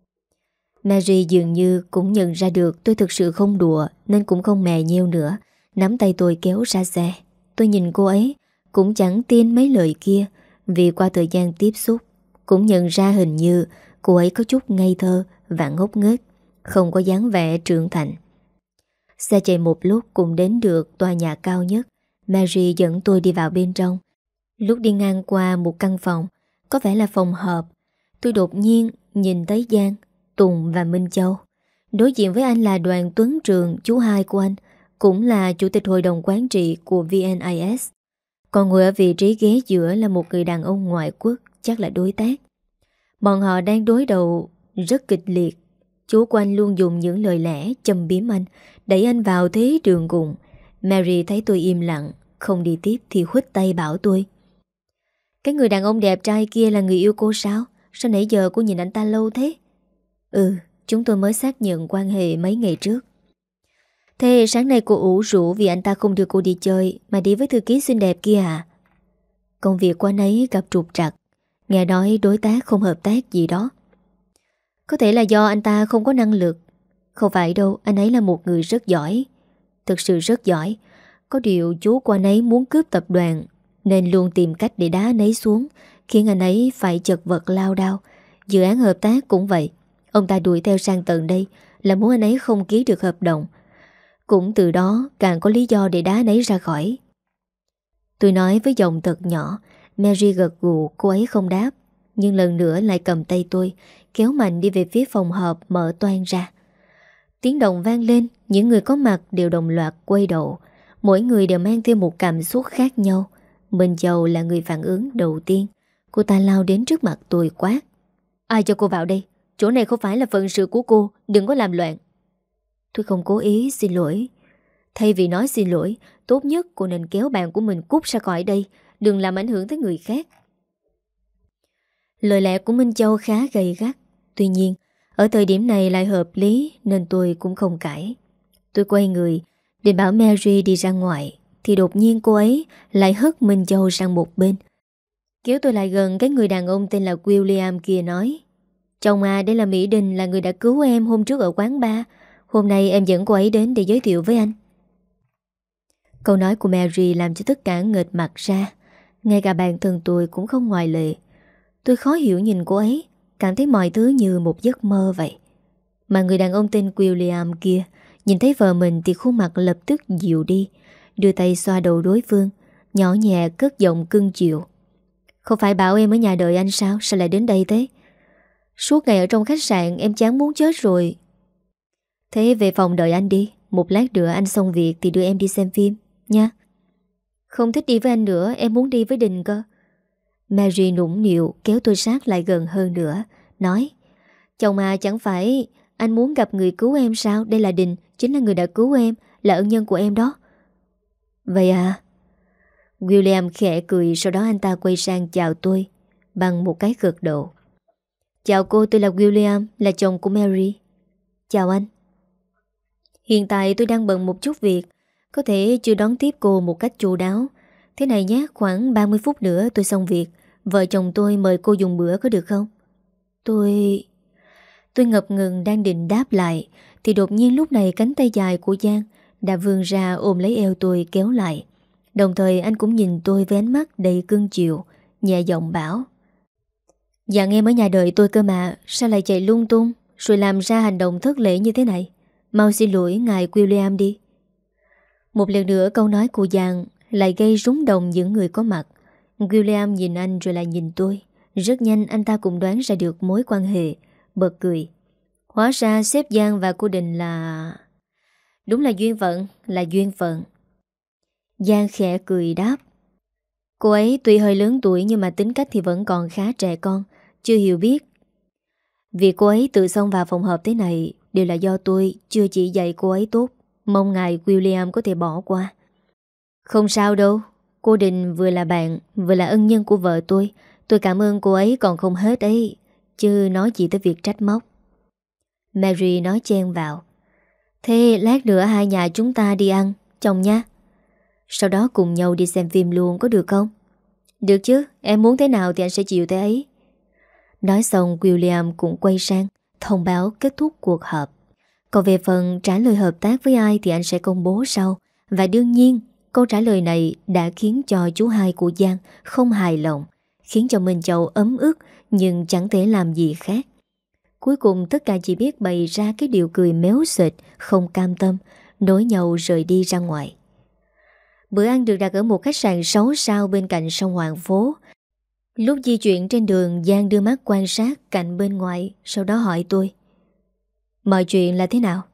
Mary dường như cũng nhận ra được tôi thực sự không đùa nên cũng không mè nheo nữa. Nắm tay tôi kéo ra xe. Tôi nhìn cô ấy cũng chẳng tin mấy lời kia, vì qua thời gian tiếp xúc cũng nhận ra hình như cô ấy có chút ngây thơ và ngốc nghếch, không có dáng vẻ trưởng thành. Xe chạy một lúc cũng đến được tòa nhà cao nhất. Mary dẫn tôi đi vào bên trong. Lúc đi ngang qua một căn phòng, có vẻ là phòng họp, tôi đột nhiên nhìn thấy Giang, Tùng và Minh Châu. Đối diện với anh là Đoàn Tuấn Trường, chú hai của anh, cũng là chủ tịch hội đồng quản trị của vê en i ét. Còn ngồi ở vị trí ghế giữa là một người đàn ông ngoại quốc, chắc là đối tác. Bọn họ đang đối đầu rất kịch liệt. Chú của anh luôn dùng những lời lẽ châm biếm anh, đẩy anh vào thế đường cùng. Mary thấy tôi im lặng, không đi tiếp thì khuất tay bảo tôi. Cái người đàn ông đẹp trai kia là người yêu cô sao? Sao nãy giờ cô nhìn anh ta lâu thế? Ừ, chúng tôi mới xác nhận quan hệ mấy ngày trước. Thế sáng nay cô ủ rũ vì anh ta không đưa cô đi chơi mà đi với thư ký xinh đẹp kia à? Công việc của anh ấy gặp trục trặc. Nghe nói đối tác không hợp tác gì đó. Có thể là do anh ta không có năng lực. Không phải đâu, anh ấy là một người rất giỏi. Thực sự rất giỏi. Có điều chú của anh ấy muốn cướp tập đoàn nên luôn tìm cách để đá anh ấy xuống, khiến anh ấy phải chật vật lao đao. Dự án hợp tác cũng vậy. Ông ta đuổi theo sang tận đây là muốn anh ấy không ký được hợp đồng. Cũng từ đó càng có lý do để đá anh ấy ra khỏi. Tôi nói với giọng thật nhỏ. Mary gật gù, cô ấy không đáp, nhưng lần nữa lại cầm tay tôi, kéo mạnh đi về phía phòng họp mở toang ra. Tiếng động vang lên, những người có mặt đều đồng loạt quay đầu. Mỗi người đều mang theo một cảm xúc khác nhau. Minh Châu là người phản ứng đầu tiên. Cô ta lao đến trước mặt tôi quát. Ai cho cô vào đây? Chỗ này không phải là phận sự của cô, đừng có làm loạn. Tôi không cố ý, xin lỗi. Thay vì nói xin lỗi, tốt nhất cô nên kéo bạn của mình cút ra khỏi đây, đừng làm ảnh hưởng tới người khác. Lời lẽ của Minh Châu khá gay gắt. Tuy nhiên, ở thời điểm này lại hợp lý nên tôi cũng không cãi. Tôi quay người để bảo Mary đi ra ngoài, thì đột nhiên cô ấy lại hất Minh Châu sang một bên, kéo tôi lại gần cái người đàn ông tên là William kia nói. Chồng à, đây là Mỹ Đình, là người đã cứu em hôm trước ở quán bar. Hôm nay em dẫn cô ấy đến để giới thiệu với anh. Câu nói của Mary làm cho tất cả nghệt mặt ra. Ngay cả bản thân tôi cũng không ngoại lệ. Tôi khó hiểu nhìn cô ấy, cảm thấy mọi thứ như một giấc mơ vậy. Mà người đàn ông tên William kia nhìn thấy vợ mình thì khuôn mặt lập tức dịu đi, đưa tay xoa đầu đối phương, nhỏ nhẹ cất giọng cưng chiều. Không phải bảo em ở nhà đợi anh sao? Sao lại đến đây thế? Suốt ngày ở trong khách sạn em chán muốn chết rồi. Thế về phòng đợi anh đi. Một lát nữa anh xong việc thì đưa em đi xem phim nha. Không thích đi với anh nữa, em muốn đi với Đình cơ. Mary nũng nịu kéo tôi sát lại gần hơn nữa, nói. Chồng à, chẳng phải Anh muốn gặp người cứu em sao? Đây là Đình, chính là người đã cứu em, là ân nhân của em đó. Vậy à? William khẽ cười, sau đó anh ta quay sang chào tôi bằng một cái gật đầu. Chào cô, tôi là William, là chồng của Mary. Chào anh. Hiện tại tôi đang bận một chút việc, có thể chưa đón tiếp cô một cách chu đáo. Thế này nhé, khoảng ba mươi phút nữa tôi xong việc. Vợ chồng tôi mời cô dùng bữa có được không? Tôi... Tôi ngập ngừng đang định đáp lại, thì đột nhiên lúc này cánh tay dài của Giang đã vươn ra ôm lấy eo tôi kéo lại. Đồng thời anh cũng nhìn tôi với ánh mắt đầy cưng chiều, nhẹ giọng bảo: Dặn em ở nhà đợi tôi cơ mà, sao lại chạy lung tung rồi làm ra hành động thất lễ như thế này? Mau xin lỗi ngài William đi. Một lần nữa câu nói của Giang lại gây rúng động những người có mặt. William nhìn anh rồi lại nhìn tôi. Rất nhanh anh ta cũng đoán ra được mối quan hệ, bật cười. Hóa ra sếp Giang và cô Đình là... Đúng là duyên phận, là duyên phận. Giang khẽ cười đáp: Cô ấy tuy hơi lớn tuổi nhưng mà tính cách thì vẫn còn khá trẻ con, chưa hiểu biết. Việc cô ấy tự xông vào phòng họp thế này đều là do tôi chưa chỉ dạy cô ấy tốt. Mong ngài William có thể bỏ qua. Không sao đâu, cô Đình vừa là bạn, vừa là ân nhân của vợ tôi. Tôi cảm ơn cô ấy còn không hết ấy, chứ nói gì tới việc trách móc. Mary nói chen vào: Thế lát nữa hai nhà chúng ta đi ăn, chồng nha. Sau đó cùng nhau đi xem phim luôn có được không? Được chứ, em muốn thế nào thì anh sẽ chịu thế ấy. Nói xong William cũng quay sang thông báo kết thúc cuộc họp. Còn về phần trả lời hợp tác với ai thì anh sẽ công bố sau. Và đương nhiên câu trả lời này đã khiến cho chú hai của Giang không hài lòng, khiến cho Minh Châu ấm ức nhưng chẳng thể làm gì khác. Cuối cùng tất cả chỉ biết bày ra cái điều cười méo xệch, không cam tâm, nối nhau rời đi ra ngoài. Bữa ăn được đặt ở một khách sạn sáu sao bên cạnh sông Hoàng Phố. Lúc di chuyển trên đường, Giang đưa mắt quan sát cạnh bên ngoài, sau đó hỏi tôi: Mọi chuyện là thế nào?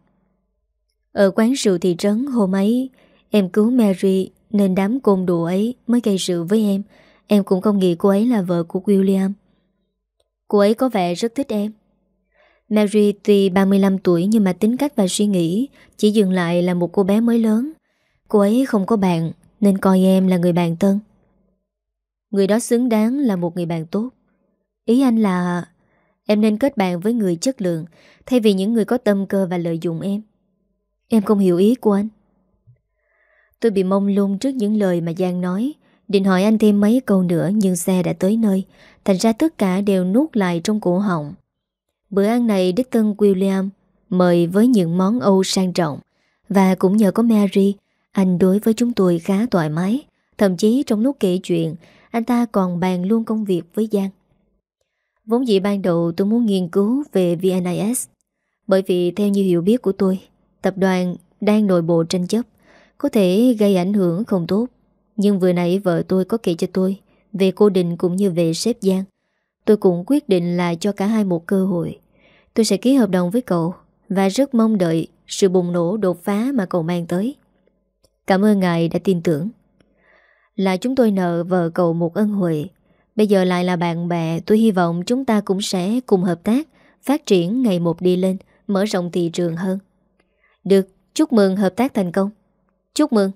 Ở quán rượu thị trấn hôm ấy, em cứu Mary nên đám côn đồ ấy mới gây sự với em. Em cũng không nghĩ cô ấy là vợ của William. Cô ấy có vẻ rất thích em. Mary tuy ba mươi lăm tuổi nhưng mà tính cách và suy nghĩ chỉ dừng lại là một cô bé mới lớn. Cô ấy không có bạn nên coi em là người bạn thân. Người đó xứng đáng là một người bạn tốt. Ý anh là em nên kết bạn với người chất lượng thay vì những người có tâm cơ và lợi dụng em. Em không hiểu ý của anh. Tôi bị mông lung trước những lời mà Giang nói, định hỏi anh thêm mấy câu nữa nhưng xe đã tới nơi, thành ra tất cả đều nuốt lại trong cổ họng. Bữa ăn này đích thân William mời với những món Âu sang trọng, và cũng nhờ có Mary, anh đối với chúng tôi khá thoải mái. Thậm chí trong lúc kể chuyện, anh ta còn bàn luôn công việc với Giang. Vốn dĩ ban đầu tôi muốn nghiên cứu về vê en i ét, bởi vì theo như hiểu biết của tôi, tập đoàn đang nội bộ tranh chấp, có thể gây ảnh hưởng không tốt. Nhưng vừa nãy vợ tôi có kể cho tôi về cô Đình cũng như về sếp Giang. Tôi cũng quyết định là cho cả hai một cơ hội. Tôi sẽ ký hợp đồng với cậu và rất mong đợi sự bùng nổ đột phá mà cậu mang tới. Cảm ơn ngài đã tin tưởng. Là chúng tôi nợ vợ cậu một ân huệ. Bây giờ lại là bạn bè, tôi hy vọng chúng ta cũng sẽ cùng hợp tác, phát triển ngày một đi lên, mở rộng thị trường hơn. Được, chúc mừng hợp tác thành công. Chúc mừng.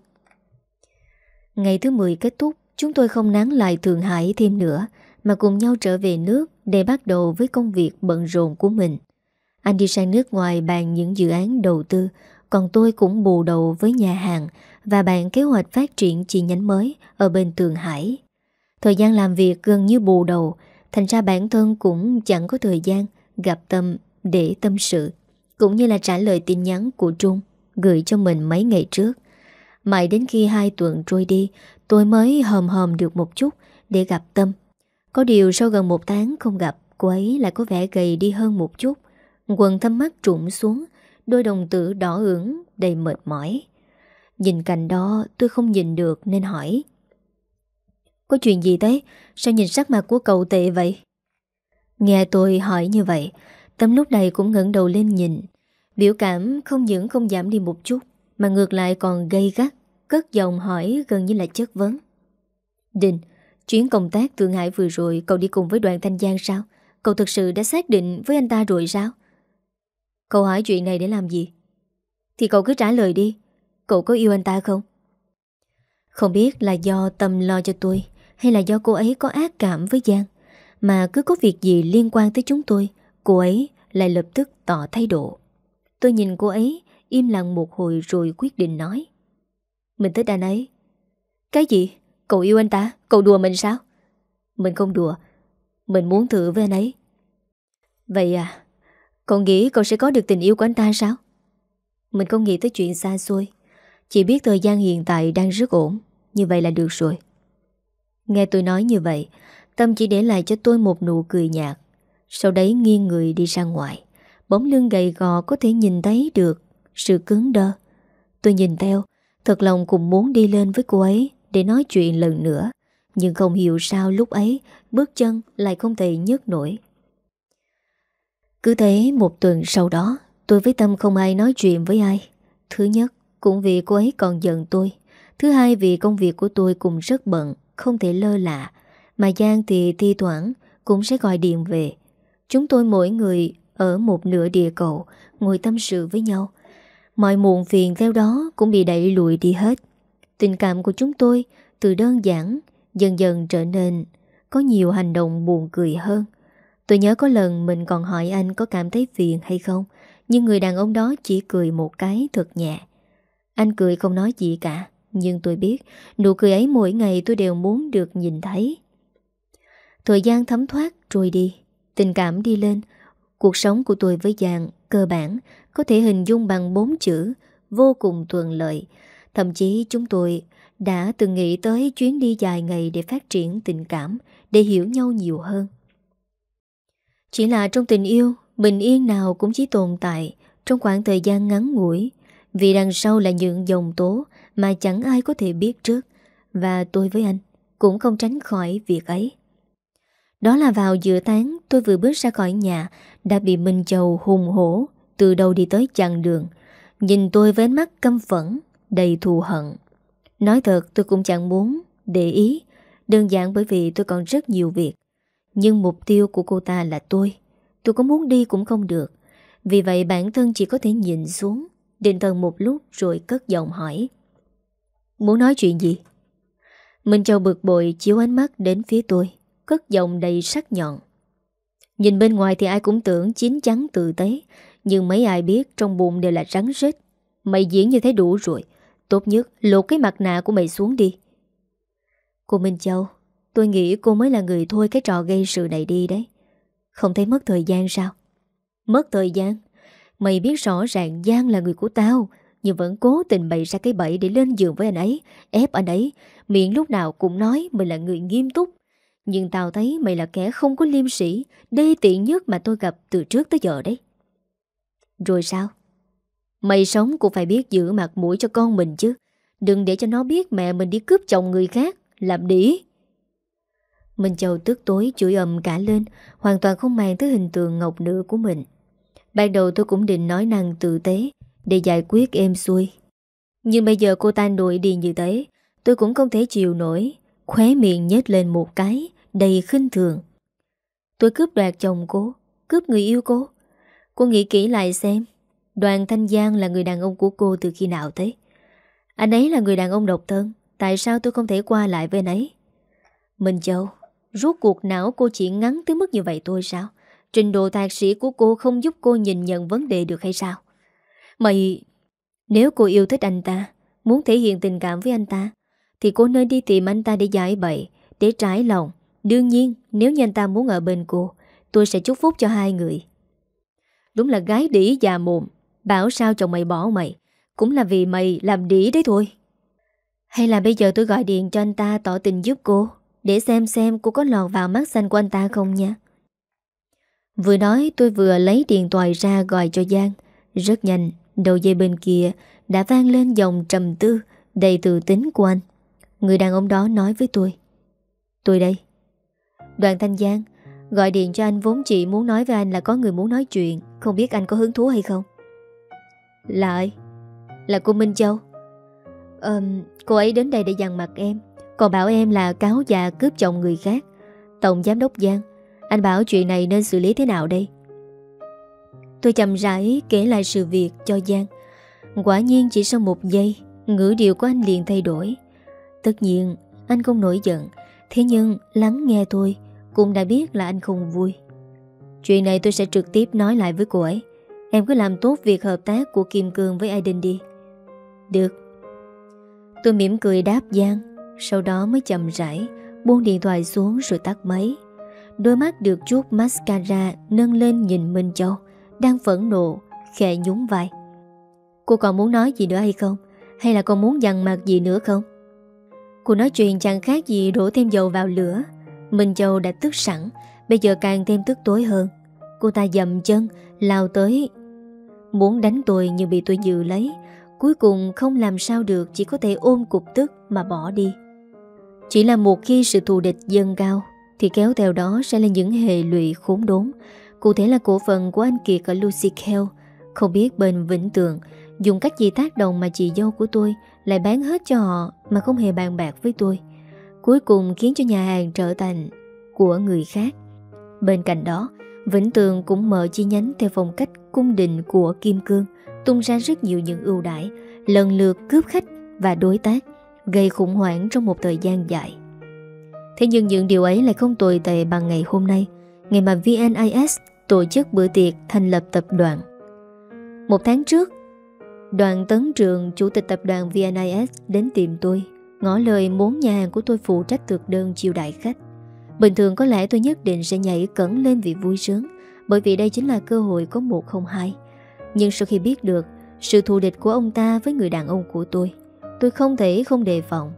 Ngày thứ mười kết thúc, chúng tôi không nán lại Thượng Hải thêm nữa, mà cùng nhau trở về nước để bắt đầu với công việc bận rộn của mình. Anh đi sang nước ngoài bàn những dự án đầu tư, còn tôi cũng bù đầu với nhà hàng và bàn kế hoạch phát triển chi nhánh mới ở bên Thượng Hải. Thời gian làm việc gần như bù đầu, thành ra bản thân cũng chẳng có thời gian gặp Tâm để tâm sự, cũng như là trả lời tin nhắn của Trung gửi cho mình mấy ngày trước. Mãi đến khi hai tuần trôi đi, tôi mới hòm hòm được một chút để gặp Tâm. Có điều sau gần một tháng không gặp, cô ấy lại có vẻ gầy đi hơn một chút. Quần thâm mắt trũng xuống, đôi đồng tử đỏ ửng đầy mệt mỏi. Nhìn cảnh đó tôi không nhìn được nên hỏi: Có chuyện gì thế? Sao nhìn sắc mặt của cậu tệ vậy? Nghe tôi hỏi như vậy, Tâm lúc này cũng ngẩng đầu lên nhìn. Biểu cảm không những không giảm đi một chút, mà ngược lại còn gay gắt, cất giọng hỏi gần như là chất vấn. Đình, chuyến công tác Thượng Hải vừa rồi cậu đi cùng với đoàn Thanh Giang sao? Cậu thực sự đã xác định với anh ta rồi sao? Cậu hỏi chuyện này để làm gì? Thì cậu cứ trả lời đi. Cậu có yêu anh ta không? Không biết là do Tâm lo cho tôi, hay là do cô ấy có ác cảm với Giang, mà cứ có việc gì liên quan tới chúng tôi, cô ấy lại lập tức tỏ thái độ. Tôi nhìn cô ấy im lặng một hồi rồi quyết định nói: Mình thích anh ấy. Cái gì? Cậu yêu anh ta? Cậu đùa mình sao? Mình không đùa. Mình muốn thử với anh ấy. Vậy à? Cậu nghĩ cậu sẽ có được tình yêu của anh ta sao? Mình không nghĩ tới chuyện xa xôi, chỉ biết thời gian hiện tại đang rất ổn. Như vậy là được rồi. Nghe tôi nói như vậy, Tâm chỉ để lại cho tôi một nụ cười nhạt. Sau đấy nghiêng người đi ra ngoài. Bóng lưng gầy gò có thể nhìn thấy được sự cứng đơ. Tôi nhìn theo, thật lòng cũng muốn đi lên với cô ấy để nói chuyện lần nữa. Nhưng không hiểu sao lúc ấy bước chân lại không thể nhấc nổi. Cứ thế một tuần sau đó, tôi với Tâm không ai nói chuyện với ai. Thứ nhất, cũng vì cô ấy còn giận tôi. Thứ hai, vì công việc của tôi cũng rất bận, không thể lơ là. Mà Giang thì thi thoảng cũng sẽ gọi điện về. Chúng tôi mỗi người ở một nửa địa cầu, ngồi tâm sự với nhau. Mọi muộn phiền theo đó cũng bị đẩy lùi đi hết. Tình cảm của chúng tôi từ đơn giản dần dần trở nên có nhiều hành động buồn cười hơn. Tôi nhớ có lần mình còn hỏi anh có cảm thấy phiền hay không, nhưng người đàn ông đó chỉ cười một cái thật nhẹ. Anh cười không nói gì cả, nhưng tôi biết nụ cười ấy mỗi ngày tôi đều muốn được nhìn thấy. Thời gian thấm thoát trôi đi, tình cảm đi lên. Cuộc sống của tôi với Giang cơ bản có thể hình dung bằng bốn chữ: vô cùng thuận lợi. Thậm chí chúng tôi đã từng nghĩ tới chuyến đi dài ngày để phát triển tình cảm, để hiểu nhau nhiều hơn. Chỉ là trong tình yêu, bình yên nào cũng chỉ tồn tại trong khoảng thời gian ngắn ngủi, vì đằng sau là những dòng tố mà chẳng ai có thể biết trước. Và tôi với anh cũng không tránh khỏi việc ấy. Đó là vào giữa tháng tôi vừa bước ra khỏi nhà, đã bị Minh Châu hùng hổ từ đầu đi tới chặn đường, nhìn tôi với ánh mắt căm phẫn, đầy thù hận. Nói thật tôi cũng chẳng muốn để ý, đơn giản bởi vì tôi còn rất nhiều việc. Nhưng mục tiêu của cô ta là tôi. Tôi có muốn đi cũng không được. Vì vậy bản thân chỉ có thể nhìn xuống, định thần một lúc rồi cất giọng hỏi: Muốn nói chuyện gì? Minh Châu bực bội chiếu ánh mắt đến phía tôi, cất giọng đầy sắc nhọn: Nhìn bên ngoài thì ai cũng tưởng chín chắn tử tế, nhưng mấy ai biết trong bụng đều là rắn rết. Mày diễn như thế đủ rồi. Tốt nhất lột cái mặt nạ của mày xuống đi. Cô Minh Châu, tôi nghĩ cô mới là người thôi cái trò gây sự này đi đấy. Không thấy mất thời gian sao? Mất thời gian? Mày biết rõ ràng Giang là người của tao, nhưng vẫn cố tình bày ra cái bẫy để lên giường với anh ấy, ép anh ấy. Miệng lúc nào cũng nói mình là người nghiêm túc. Nhưng tao thấy mày là kẻ không có liêm sỉ, đê tiện nhất mà tôi gặp từ trước tới giờ đấy. Rồi sao? Mày sống cũng phải biết giữ mặt mũi cho con mình chứ. Đừng để cho nó biết mẹ mình đi cướp chồng người khác, làm đĩ. Minh Châu tức tối chửi ầm cả lên, hoàn toàn không màng tới hình tượng ngọc nữ của mình. Ban đầu tôi cũng định nói năng tử tế để giải quyết êm xuôi, nhưng bây giờ cô ta nổi điên như thế, tôi cũng không thể chịu nổi. Khóe miệng nhếch lên một cái đầy khinh thường. Tôi cướp đoạt chồng cô, cướp người yêu cô. Cô nghĩ kỹ lại xem, Đoàn Thanh Giang là người đàn ông của cô từ khi nào thế? Anh ấy là người đàn ông độc thân, tại sao tôi không thể qua lại với anh ấy? Minh Châu, rốt cuộc não cô chỉ ngắn tới mức như vậy thôi sao? Trình độ thạc sĩ của cô không giúp cô nhìn nhận vấn đề được hay sao? Mày... Nếu cô yêu thích anh ta, muốn thể hiện tình cảm với anh ta, thì cô nên đi tìm anh ta để giải bày, để trải lòng. Đương nhiên, nếu như anh ta muốn ở bên cô, tôi sẽ chúc phúc cho hai người. Đúng là gái đĩ già mồm. Bảo sao chồng mày bỏ mày cũng là vì mày làm đĩ đấy thôi. Hay là bây giờ tôi gọi điện cho anh ta tỏ tình giúp cô, để xem xem cô có lọt vào mắt xanh của anh ta không nha. Vừa nói tôi vừa lấy điện thoại ra gọi cho Giang. Rất nhanh, đầu dây bên kia đã vang lên dòng trầm tư đầy tự tính của anh. Người đàn ông đó nói với tôi: Tôi đây. Đoàn Thanh Giang, gọi điện cho anh vốn chị muốn nói với anh là có người muốn nói chuyện, không biết anh có hứng thú hay không? Là ai? Là cô Minh Châu. Ờ, cô ấy đến đây để dằn mặt em, còn bảo em là cáo già cướp chồng người khác. Tổng giám đốc Giang, anh bảo chuyện này nên xử lý thế nào đây? Tôi chậm rãi kể lại sự việc cho Giang. Quả nhiên chỉ sau một giây, ngữ điệu của anh liền thay đổi. Tất nhiên anh không nổi giận, thế nhưng lắng nghe tôi cũng đã biết là anh không vui. Chuyện này tôi sẽ trực tiếp nói lại với cô ấy. Em cứ làm tốt việc hợp tác của Kim Cương với Aiden đi. Được. Tôi mỉm cười đáp Giang, sau đó mới chậm rãi buông điện thoại xuống rồi tắt máy. Đôi mắt được chút mascara nâng lên nhìn Minh Châu đang phẫn nộ, khẽ nhún vai. Cô còn muốn nói gì nữa hay không? Hay là còn muốn dằn mặt gì nữa không? Cô nói chuyện chẳng khác gì đổ thêm dầu vào lửa. Minh Châu đã tức sẵn, bây giờ càng thêm tức tối hơn. Cô ta dậm chân lao tới, muốn đánh tôi nhưng bị tôi giữ lấy. Cuối cùng không làm sao được, chỉ có thể ôm cục tức mà bỏ đi. Chỉ là một khi sự thù địch dâng cao thì kéo theo đó sẽ là những hệ lụy khốn đốn. Cụ thể là cổ phần của anh Kiệt ở Lucy Kell. Không biết bên Vĩnh Tường dùng cách gì tác động mà chị dâu của tôi lại bán hết cho họ mà không hề bàn bạc với tôi, cuối cùng khiến cho nhà hàng trở thành của người khác. Bên cạnh đó, Vĩnh Tường cũng mở chi nhánh theo phong cách cung đình của Kim Cương, tung ra rất nhiều những ưu đãi, lần lượt cướp khách và đối tác, gây khủng hoảng trong một thời gian dài. Thế nhưng những điều ấy lại không tồi tệ bằng ngày hôm nay, ngày mà vê en i ét tổ chức bữa tiệc thành lập tập đoàn. Một tháng trước, Đoàn Tấn Trường, chủ tịch tập đoàn vê en i ét đến tìm tôi, ngỏ lời muốn nhà hàng của tôi phụ trách thực đơn chiêu đãi khách. Bình thường có lẽ tôi nhất định sẽ nhảy cẫng lên vì vui sướng, bởi vì đây chính là cơ hội có một không hai. Nhưng sau khi biết được sự thù địch của ông ta với người đàn ông của tôi, tôi không thể không đề phòng.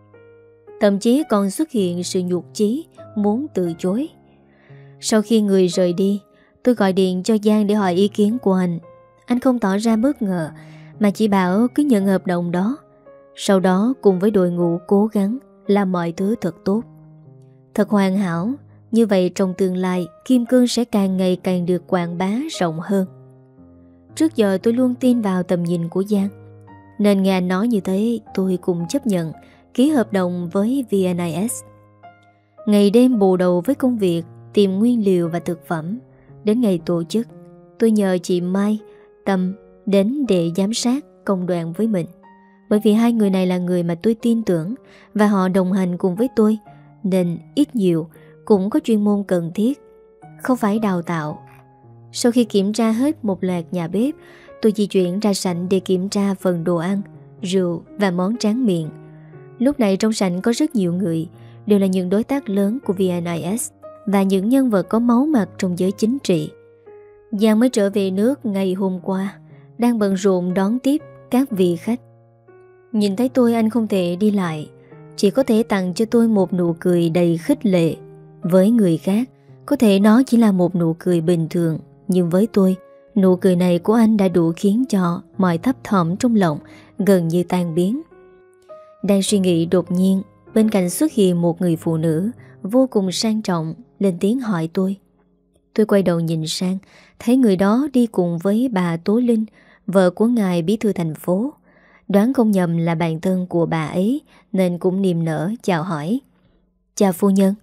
Thậm chí còn xuất hiện sự nhụt chí muốn từ chối. Sau khi người rời đi, tôi gọi điện cho Giang để hỏi ý kiến của anh. Anh không tỏ ra bất ngờ, mà chỉ bảo cứ nhận hợp đồng đó. Sau đó cùng với đội ngũ cố gắng làm mọi thứ thật tốt, thật hoàn hảo. Như vậy trong tương lai, Kim Cương sẽ càng ngày càng được quảng bá rộng hơn. Trước giờ tôi luôn tin vào tầm nhìn của Giang, nên nghe anh nói như thế tôi cũng chấp nhận ký hợp đồng với vê en i ét. Ngày đêm bù đầu với công việc, tìm nguyên liệu và thực phẩm. Đến ngày tổ chức, tôi nhờ chị Mai, Tâm đến để giám sát công đoạn với mình. Bởi vì hai người này là người mà tôi tin tưởng, và họ đồng hành cùng với tôi, nên ít nhiều cũng có chuyên môn cần thiết, không phải đào tạo. Sau khi kiểm tra hết một loạt nhà bếp, tôi di chuyển ra sảnh để kiểm tra phần đồ ăn, rượu và món tráng miệng. Lúc này trong sảnh có rất nhiều người, đều là những đối tác lớn của vê en i ét và những nhân vật có máu mặt trong giới chính trị. Giang mới trở về nước ngày hôm qua, đang bận rộn đón tiếp các vị khách. Nhìn thấy tôi anh không thể đi lại, chỉ có thể tặng cho tôi một nụ cười đầy khích lệ. Với người khác, có thể nó chỉ là một nụ cười bình thường, nhưng với tôi, nụ cười này của anh đã đủ khiến cho mọi thấp thỏm trong lòng gần như tan biến. Đang suy nghĩ, đột nhiên bên cạnh xuất hiện một người phụ nữ vô cùng sang trọng lên tiếng hỏi tôi. Tôi quay đầu nhìn sang, thấy người đó đi cùng với bà Tố Linh, vợ của ngài bí thư thành phố. Đoán không nhầm là bạn thân của bà ấy, nên cũng niềm nở chào hỏi. Chào phu nhân.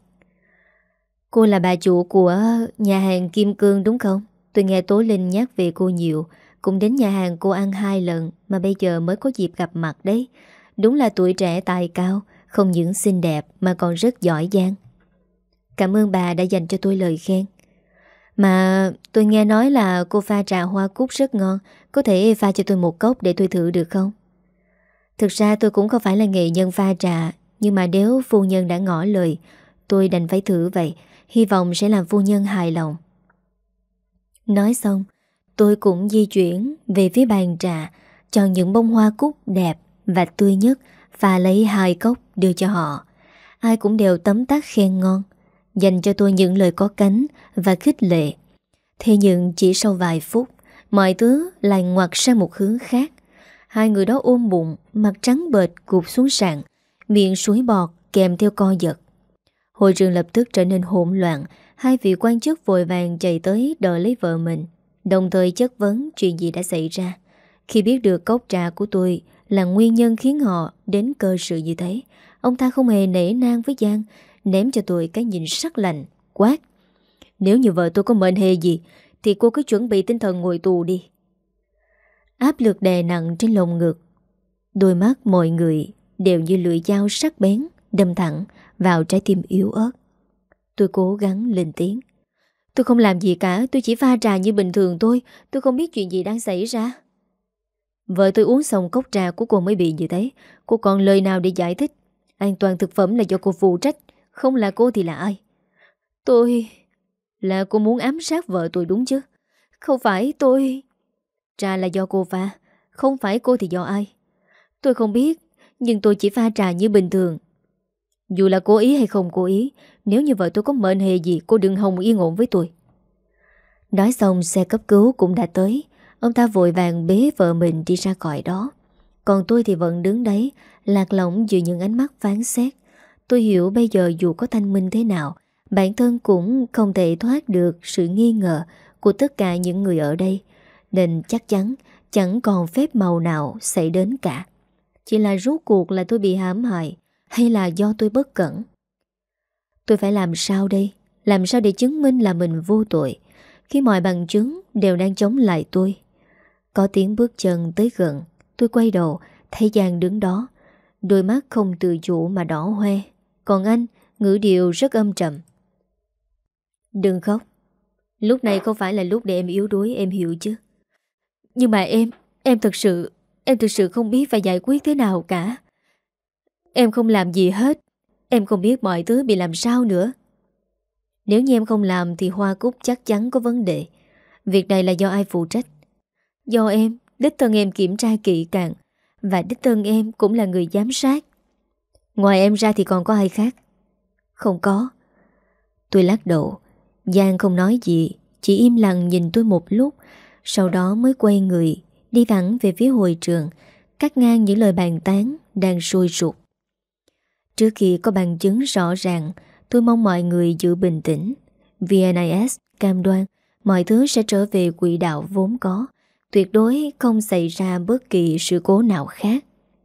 Cô là bà chủ của nhà hàng Kim Cương đúng không? Tôi nghe Tố Linh nhắc về cô nhiều, cũng đến nhà hàng cô ăn hai lần mà bây giờ mới có dịp gặp mặt đấy. Đúng là tuổi trẻ tài cao, không những xinh đẹp mà còn rất giỏi giang. Cảm ơn bà đã dành cho tôi lời khen. Mà tôi nghe nói là cô pha trà hoa cúc rất ngon, có thể pha cho tôi một cốc để tôi thử được không? Thực ra tôi cũng không phải là nghệ nhân pha trà, nhưng mà nếu phu nhân đã ngỏ lời, tôi đành phải thử vậy, hy vọng sẽ làm phu nhân hài lòng. Nói xong, tôi cũng di chuyển về phía bàn trà, chọn những bông hoa cúc đẹp và tươi nhất, pha lấy hai cốc đưa cho họ. Ai cũng đều tấm tắc khen ngon, dành cho tôi những lời có cánh và khích lệ. Thế nhưng chỉ sau vài phút, mọi thứ lại ngoặt sang một hướng khác. Hai người đó ôm bụng, mặt trắng bệch gục xuống sàn, miệng suối bọt kèm theo co giật. Hội trường lập tức trở nên hỗn loạn. Hai vị quan chức vội vàng chạy tới đợi lấy vợ mình, đồng thời chất vấn chuyện gì đã xảy ra. Khi biết được cốc trà của tôi là nguyên nhân khiến họ đến cơ sự như thế, ông ta không hề nể nang với Giang, ném cho tôi cái nhìn sắc lạnh, quát: Nếu như vợ tôi có mệnh hệ gì thì cô cứ chuẩn bị tinh thần ngồi tù đi. Áp lực đè nặng trên lồng ngực. Đôi mắt mọi người đều như lưỡi dao sắc bén đâm thẳng vào trái tim yếu ớt. Tôi cố gắng lên tiếng. Tôi không làm gì cả, tôi chỉ pha trà như bình thường thôi. Tôi không biết chuyện gì đang xảy ra. Vợ tôi uống xong cốc trà của cô mới bị như thế. Cô còn lời nào để giải thích? An toàn thực phẩm là do cô phụ trách, không là cô thì là ai? Tôi... Là cô muốn ám sát vợ tôi đúng chứ? Không phải tôi... Trà là do cô pha, không phải cô thì do ai? Tôi không biết, nhưng tôi chỉ pha trà như bình thường. Dù là cố ý hay không cố ý, nếu như vợ tôi có mệnh hệ gì, cô đừng hòng yên ổn với tôi. Nói xong xe cấp cứu cũng đã tới. Ông ta vội vàng bế vợ mình đi ra khỏi đó. Còn tôi thì vẫn đứng đấy, lạc lõng giữa những ánh mắt phán xét. Tôi hiểu bây giờ dù có thanh minh thế nào, bản thân cũng không thể thoát được sự nghi ngờ của tất cả những người ở đây. Nên chắc chắn chẳng còn phép màu nào xảy đến cả. Chỉ là rốt cuộc là tôi bị hãm hại, hay là do tôi bất cẩn? Tôi phải làm sao đây? Làm sao để chứng minh là mình vô tội khi mọi bằng chứng đều đang chống lại tôi? Có tiếng bước chân tới gần. Tôi quay đầu, thấy Giang đứng đó, đôi mắt không tự chủ mà đỏ hoe. Còn anh, ngữ điệu rất âm trầm. Đừng khóc. Lúc này không phải là lúc để em yếu đuối, em hiểu chứ? Nhưng mà em, em thực sự, em thực sự không biết phải giải quyết thế nào cả. Em không làm gì hết. Em không biết mọi thứ bị làm sao nữa. Nếu như em không làm thì Hoa Cúc chắc chắn có vấn đề. Việc này là do ai phụ trách? Do em, đích thân em kiểm tra kỹ càng. Và đích thân em cũng là người giám sát. Ngoài em ra thì còn có ai khác? Không có. Tôi lắc đầu. Giang không nói gì, chỉ im lặng nhìn tôi một lúc. Sau đó mới quay người, đi thẳng về phía hội trường, cắt ngang những lời bàn tán đang sôi sục. Trước khi có bằng chứng rõ ràng, tôi mong mọi người giữ bình tĩnh. vê en i ét cam đoan mọi thứ sẽ trở về quỹ đạo vốn có, tuyệt đối không xảy ra bất kỳ sự cố nào khác.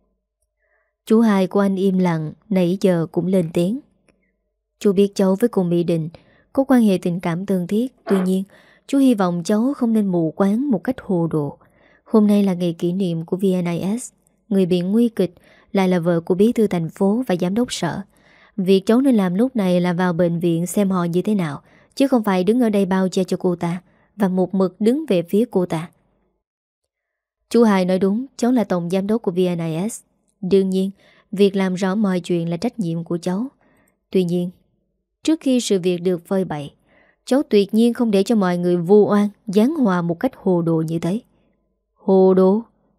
Chú hai của anh im lặng, nãy giờ cũng lên tiếng. Chú biết cháu với cô Mỹ Định có quan hệ tình cảm thân thiết, tuy nhiên chú hy vọng cháu không nên mù quáng một cách hồ đồ. Hôm nay là ngày kỷ niệm của vê en i ét. Người bị nguy kịch lại là vợ của bí thư thành phố và giám đốc sở. Việc cháu nên làm lúc này là vào bệnh viện xem họ như thế nào, chứ không phải đứng ở đây bao che cho cô ta và một mực đứng về phía cô ta. Chú Hai nói đúng, cháu là tổng giám đốc của vê en i ét. Đương nhiên, việc làm rõ mọi chuyện là trách nhiệm của cháu. Tuy nhiên, trước khi sự việc được phơi bày, cháu tuyệt nhiên không để cho mọi người vu oan, giáng hòa một cách hồ đồ như thế. Hồ đồ?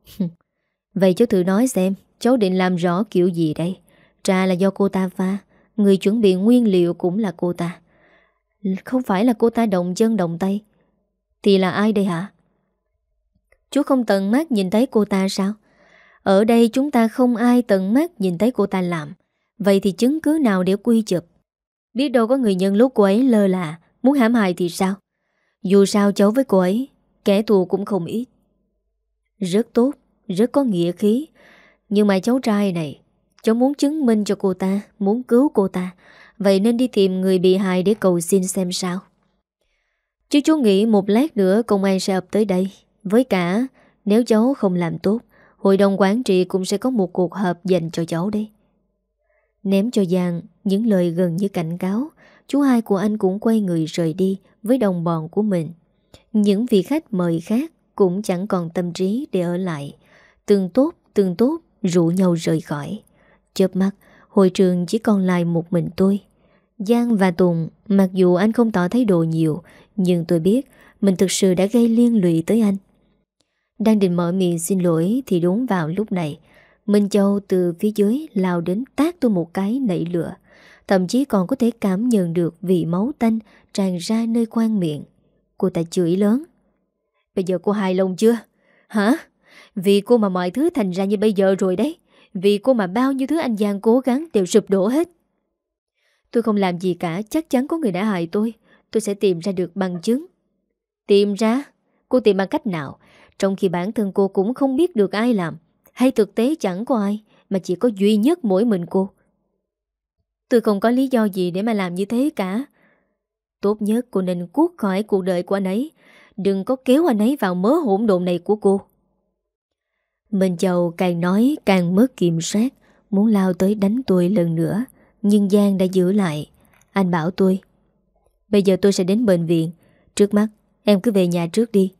Vậy cháu thử nói xem, cháu định làm rõ kiểu gì đây? Trà là do cô ta pha, người chuẩn bị nguyên liệu cũng là cô ta. Không phải là cô ta động chân động tay thì là ai đây hả? Chú không tận mắt nhìn thấy cô ta sao? Ở đây chúng ta không ai tận mắt nhìn thấy cô ta làm. Vậy thì chứng cứ nào để quy chụp? Biết đâu có người nhân lúc cô ấy lơ là muốn hãm hại thì sao? Dù sao cháu với cô ấy, kẻ thù cũng không ít. Rất tốt, rất có nghĩa khí. Nhưng mà cháu trai này, cháu muốn chứng minh cho cô ta, muốn cứu cô ta, vậy nên đi tìm người bị hại để cầu xin xem sao. Chứ chú nghĩ một lát nữa công an sẽ ập tới đây. Với cả, nếu cháu không làm tốt, hội đồng quản trị cũng sẽ có một cuộc họp dành cho cháu đấy. Ném cho Giang những lời gần như cảnh cáo, chú hai của anh cũng quay người rời đi với đồng bọn của mình. Những vị khách mời khác cũng chẳng còn tâm trí để ở lại. Từng tốt, từng tốt rủ nhau rời khỏi. Chớp mắt, hội trường chỉ còn lại một mình tôi. Giang và Tùng, mặc dù anh không tỏ thái độ nhiều, nhưng tôi biết mình thực sự đã gây liên lụy tới anh. Đang định mở miệng xin lỗi thì đúng vào lúc này, Minh Châu từ phía dưới lao đến tát tôi một cái nảy lửa. Thậm chí còn có thể cảm nhận được vị máu tanh tràn ra nơi khoang miệng. Cô ta chửi lớn. Bây giờ cô hài lòng chưa? Hả? Vì cô mà mọi thứ thành ra như bây giờ rồi đấy. Vì cô mà bao nhiêu thứ anh Giang cố gắng đều sụp đổ hết. Tôi không làm gì cả, chắc chắn có người đã hại tôi. Tôi sẽ tìm ra được bằng chứng. Tìm ra? Cô tìm bằng cách nào? Trong khi bản thân cô cũng không biết được ai làm. Hay thực tế chẳng có ai, mà chỉ có duy nhất mỗi mình cô. Tôi không có lý do gì để mà làm như thế cả. Tốt nhất cô nên cuốc khỏi cuộc đời của anh ấy. Đừng có kéo anh ấy vào mớ hỗn độn này của cô. Minh Châu càng nói càng mất kiểm soát, muốn lao tới đánh tôi lần nữa. Nhưng Giang đã giữ lại. Anh bảo tôi: bây giờ tôi sẽ đến bệnh viện. Trước mắt em cứ về nhà trước đi.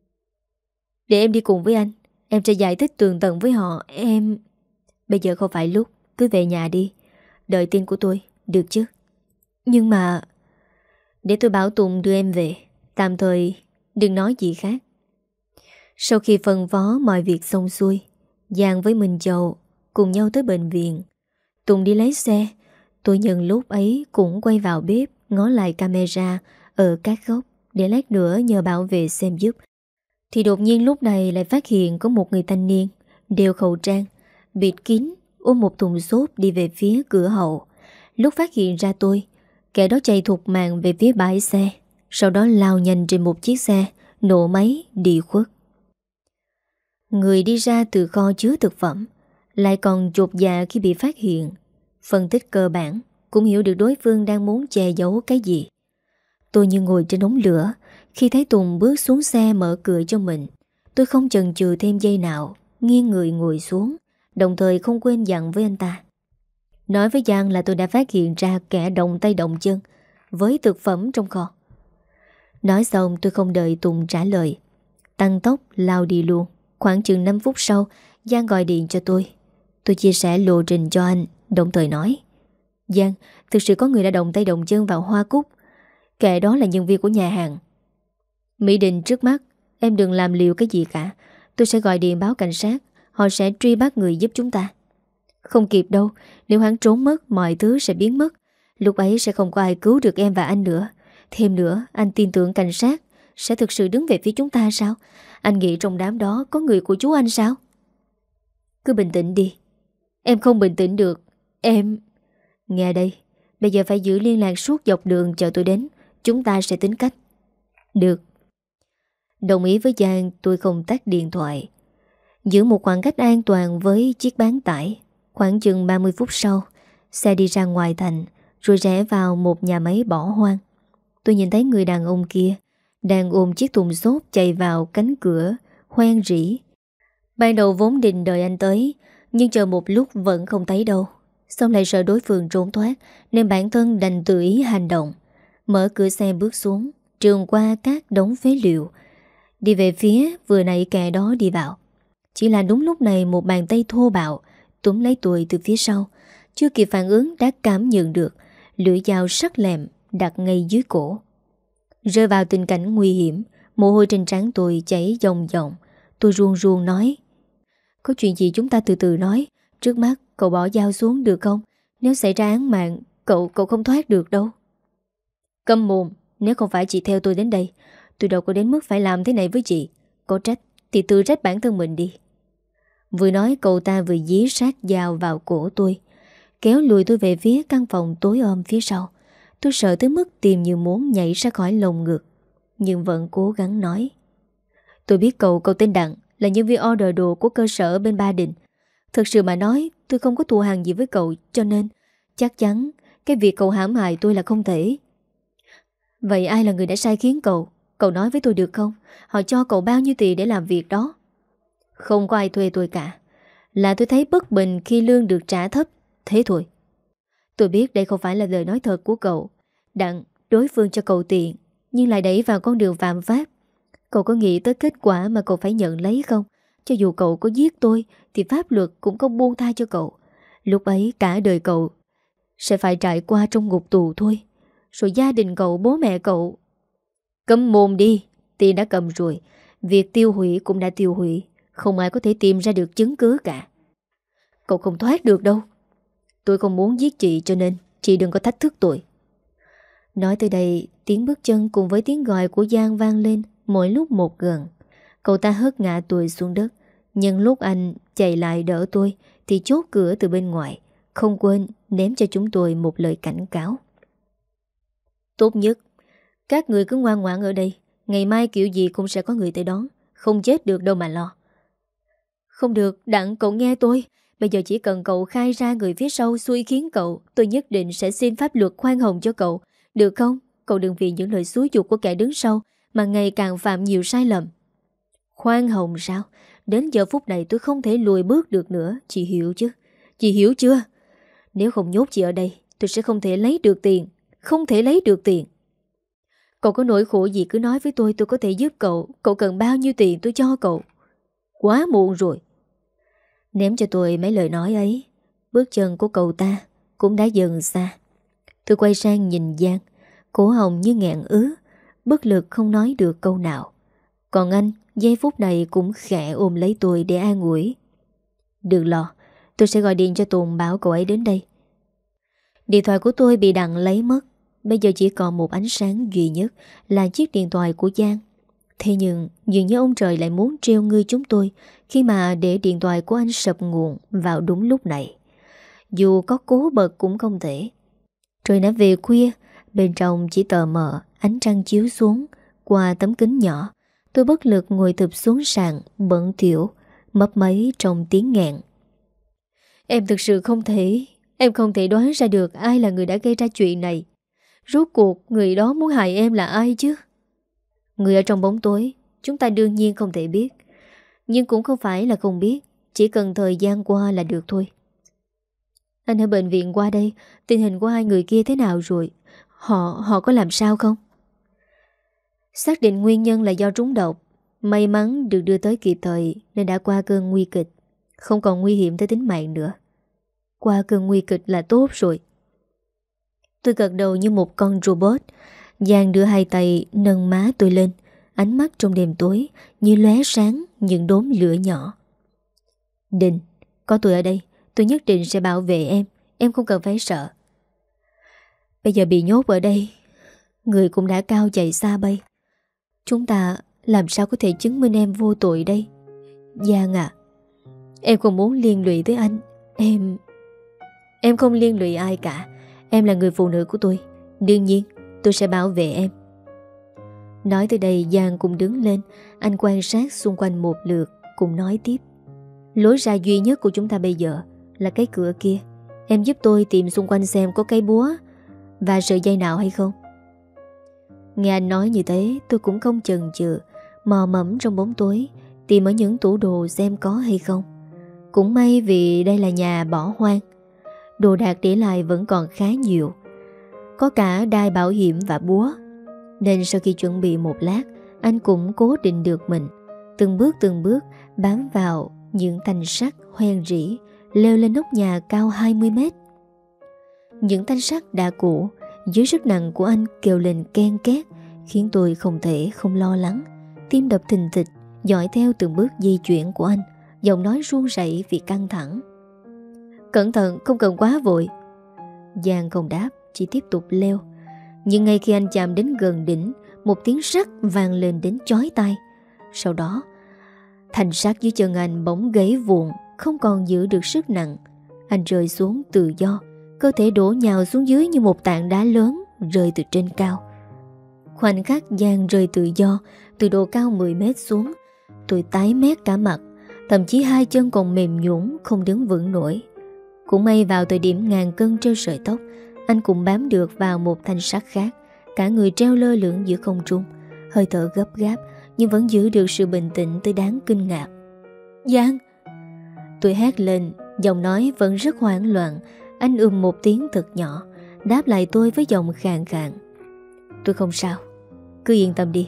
Để em đi cùng với anh. Em sẽ giải thích tường tận với họ. Em... Bây giờ không phải lúc. Cứ về nhà đi. Đợi tin của tôi, được chứ? Nhưng mà... Để tôi bảo Tùng đưa em về. Tạm thời đừng nói gì khác. Sau khi phân phó mọi việc xong xuôi, Giang với Minh Châu cùng nhau tới bệnh viện. Tùng đi lấy xe. Tôi nhân lúc ấy cũng quay vào bếp, ngó lại camera ở các góc để lát nữa nhờ bảo vệ xem giúp. Thì đột nhiên lúc này lại phát hiện có một người thanh niên đeo khẩu trang, bịt kín, ôm một thùng xốp đi về phía cửa hậu. Lúc phát hiện ra tôi, kẻ đó chạy thục mạng về phía bãi xe, sau đó lao nhanh trên một chiếc xe, nổ máy đi khuất. Người đi ra từ kho chứa thực phẩm lại còn chột dạ khi bị phát hiện. Phân tích cơ bản cũng hiểu được đối phương đang muốn che giấu cái gì. Tôi như ngồi trên đống lửa. Khi thấy Tùng bước xuống xe mở cửa cho mình, tôi không chần chừ thêm giây nào, nghiêng người ngồi xuống, đồng thời không quên dặn với anh ta. Nói với Giang là tôi đã phát hiện ra kẻ động tay động chân với thực phẩm trong kho. Nói xong tôi không đợi Tùng trả lời, tăng tốc lao đi luôn. Khoảng chừng năm phút sau, Giang gọi điện cho tôi. Tôi chia sẻ lộ trình cho anh, đồng thời nói: Giang, thực sự có người đã động tay động chân vào Hoa Cúc. Kẻ đó là nhân viên của nhà hàng. Mỹ Đình, trước mắt em đừng làm liều cái gì cả. Tôi sẽ gọi điện báo cảnh sát. Họ sẽ truy bắt người giúp chúng ta. Không kịp đâu. Nếu hắn trốn mất, mọi thứ sẽ biến mất. Lúc ấy sẽ không có ai cứu được em và anh nữa. Thêm nữa, anh tin tưởng cảnh sát sẽ thực sự đứng về phía chúng ta sao? Anh nghĩ trong đám đó có người của chú anh sao? Cứ bình tĩnh đi. Em không bình tĩnh được. Em... Nghe đây, bây giờ phải giữ liên lạc suốt dọc đường chờ tôi đến. Chúng ta sẽ tính cách. Được. Đồng ý với Giang, tôi không tắt điện thoại, giữ một khoảng cách an toàn với chiếc bán tải. Khoảng chừng ba mươi phút sau, xe đi ra ngoài thành, rồi rẽ vào một nhà máy bỏ hoang. Tôi nhìn thấy người đàn ông kia đang ôm chiếc thùng xốp chạy vào cánh cửa, hoang rỉ. Ban đầu vốn định đợi anh tới, nhưng chờ một lúc vẫn không thấy đâu. Xong lại sợ đối phương trốn thoát, nên bản thân đành tự ý hành động. Mở cửa xe bước xuống, trườn qua các đống phế liệu, đi về phía vừa nãy kẻ đó đi vào. Chỉ là đúng lúc này một bàn tay thô bạo túm lấy tôi từ phía sau. Chưa kịp phản ứng đã cảm nhận được lưỡi dao sắc lẹm đặt ngay dưới cổ. Rơi vào tình cảnh nguy hiểm, mồ hôi trên trán tôi chảy dòng dòng. Tôi ruông ruông nói: Có chuyện gì chúng ta từ từ nói. Trước mắt cậu bỏ dao xuống được không? Nếu xảy ra án mạng, Cậu cậu không thoát được đâu. Câm mồm. Nếu không phải chị theo tôi đến đây, tôi đâu có đến mức phải làm thế này với chị. Có trách thì tự trách bản thân mình đi. Vừa nói cậu ta vừa dí sát dao vào cổ tôi, kéo lùi tôi về phía căn phòng tối om phía sau. Tôi sợ tới mức tim như muốn nhảy ra khỏi lồng ngực, nhưng vẫn cố gắng nói: Tôi biết cậu, cậu tên Đặng, là nhân viên order đồ của cơ sở bên Ba Đình. Thực sự mà nói, tôi không có thù hằn gì với cậu, cho nên chắc chắn cái việc cậu hãm hại tôi là không thể. Vậy ai là người đã sai khiến cậu? Cậu nói với tôi được không? Họ cho cậu bao nhiêu tiền để làm việc đó? Không có ai thuê tôi cả. Là tôi thấy bất bình khi lương được trả thấp, thế thôi. Tôi biết đây không phải là lời nói thật của cậu. Đặng, đối phương cho cậu tiền, nhưng lại đẩy vào con đường phạm pháp. Cậu có nghĩ tới kết quả mà cậu phải nhận lấy không? Cho dù cậu có giết tôi, thì pháp luật cũng không buông tha cho cậu. Lúc ấy cả đời cậu sẽ phải trải qua trong ngục tù thôi. Rồi gia đình cậu, bố mẹ cậu... Câm mồm đi. Tiền đã cầm rồi, việc tiêu hủy cũng đã tiêu hủy. Không ai có thể tìm ra được chứng cứ cả. Cậu không thoát được đâu. Tôi không muốn giết chị, cho nên chị đừng có thách thức tôi. Nói tới đây, tiếng bước chân cùng với tiếng gọi của Giang vang lên mỗi lúc một gần. Cậu ta hất ngã tôi xuống đất. Nhưng lúc anh chạy lại đỡ tôi thì chốt cửa từ bên ngoài, không quên ném cho chúng tôi một lời cảnh cáo. Tốt nhất các người cứ ngoan ngoãn ở đây. Ngày mai kiểu gì cũng sẽ có người tới đón. Không chết được đâu mà lo. Không được, Đặng, cậu nghe tôi. Bây giờ chỉ cần cậu khai ra người phía sau xui khiến cậu, tôi nhất định sẽ xin pháp luật khoan hồng cho cậu. Được không? Cậu đừng vì những lời xúi giục của kẻ đứng sau mà ngày càng phạm nhiều sai lầm. Khoan hồng sao? Đến giờ phút này tôi không thể lùi bước được nữa. Chị hiểu chứ? Chị hiểu chưa? Nếu không nhốt chị ở đây, tôi sẽ không thể lấy được tiền. Không thể lấy được tiền. Cậu có nỗi khổ gì cứ nói với tôi, tôi có thể giúp cậu. Cậu cần bao nhiêu tiền tôi cho cậu. Quá muộn rồi. Ném cho tôi mấy lời nói ấy, bước chân của cậu ta cũng đã dần xa. Tôi quay sang nhìn Giang, cổ họng như nghẹn ứ, bất lực không nói được câu nào. Còn anh, giây phút này cũng khẽ ôm lấy tôi để an ủi. Đừng lo, tôi sẽ gọi điện cho Tùng bảo cậu ấy đến đây. Điện thoại của tôi bị Đặng lấy mất. Bây giờ chỉ còn một ánh sáng duy nhất là chiếc điện thoại của Giang. Thế nhưng dường như ông trời lại muốn trêu ngươi chúng tôi khi mà để điện thoại của anh sập nguồn vào đúng lúc này. Dù có cố bật cũng không thể. Trời đã về khuya, bên trong chỉ tờ mờ, ánh trăng chiếu xuống qua tấm kính nhỏ. Tôi bất lực ngồi thụp xuống sàn, bận thiểu, mấp máy trong tiếng nghẹn. Em thực sự không thể, em không thể đoán ra được ai là người đã gây ra chuyện này. Rốt cuộc người đó muốn hại em là ai chứ? Người ở trong bóng tối, chúng ta đương nhiên không thể biết. Nhưng cũng không phải là không biết, chỉ cần thời gian qua là được thôi. Anh ở bệnh viện qua đây, tình hình của hai người kia thế nào rồi? Họ, họ có làm sao không? Xác định nguyên nhân là do trúng độc. May mắn được đưa tới kịp thời nên đã qua cơn nguy kịch, không còn nguy hiểm tới tính mạng nữa. Qua cơn nguy kịch là tốt rồi. Tôi gật đầu như một con robot. Giang đưa hai tay nâng má tôi lên, ánh mắt trong đêm tối như lóe sáng những đốm lửa nhỏ. Định, có tôi ở đây, tôi nhất định sẽ bảo vệ em. Em không cần phải sợ. Bây giờ bị nhốt ở đây, người cũng đã cao chạy xa bay. Chúng ta làm sao có thể chứng minh em vô tội đây? Giang à, em không muốn liên lụy tới anh. Em Em không liên lụy ai cả. Em là người phụ nữ của tôi. Đương nhiên tôi sẽ bảo vệ em. Nói tới đây Giang cũng đứng lên. Anh quan sát xung quanh một lượt, cũng nói tiếp. Lối ra duy nhất của chúng ta bây giờ là cái cửa kia. Em giúp tôi tìm xung quanh xem có cây búa và sợi dây nào hay không. Nghe anh nói như thế, tôi cũng không chần chừ, mò mẫm trong bóng tối tìm ở những tủ đồ xem có hay không. Cũng may vì đây là nhà bỏ hoang, đồ đạc để lại vẫn còn khá nhiều, có cả đai bảo hiểm và búa. Nên sau khi chuẩn bị một lát, anh cũng cố định được mình, từng bước từng bước bám vào những thanh sắt hoen rỉ, leo lên nóc nhà cao hai mươi mét. Những thanh sắt đã cũ dưới sức nặng của anh kêu lên ken két, khiến tôi không thể không lo lắng. Tim đập thình thịch, dõi theo từng bước di chuyển của anh, giọng nói run rẩy vì căng thẳng. Cẩn thận, không cần quá vội. Giang không đáp, chỉ tiếp tục leo. Nhưng ngay khi anh chạm đến gần đỉnh, một tiếng sắt vang lên đến chói tai. Sau đó, thanh sắt dưới chân anh bỗng gãy vụn, không còn giữ được sức nặng. Anh rơi xuống tự do, cơ thể đổ nhào xuống dưới như một tảng đá lớn rơi từ trên cao. Khoảnh khắc Giang rơi tự do từ độ cao mười mét xuống, tôi tái mét cả mặt, thậm chí hai chân còn mềm nhũn không đứng vững nổi. Cũng may vào thời điểm ngàn cân treo sợi tóc, anh cũng bám được vào một thanh sắt khác, cả người treo lơ lửng giữa không trung, hơi thở gấp gáp nhưng vẫn giữ được sự bình tĩnh tới đáng kinh ngạc. Giang! Tôi hét lên, giọng nói vẫn rất hoảng loạn. Anh ừm một tiếng thật nhỏ, đáp lại tôi với giọng khàn khàn. Tôi không sao, cứ yên tâm đi.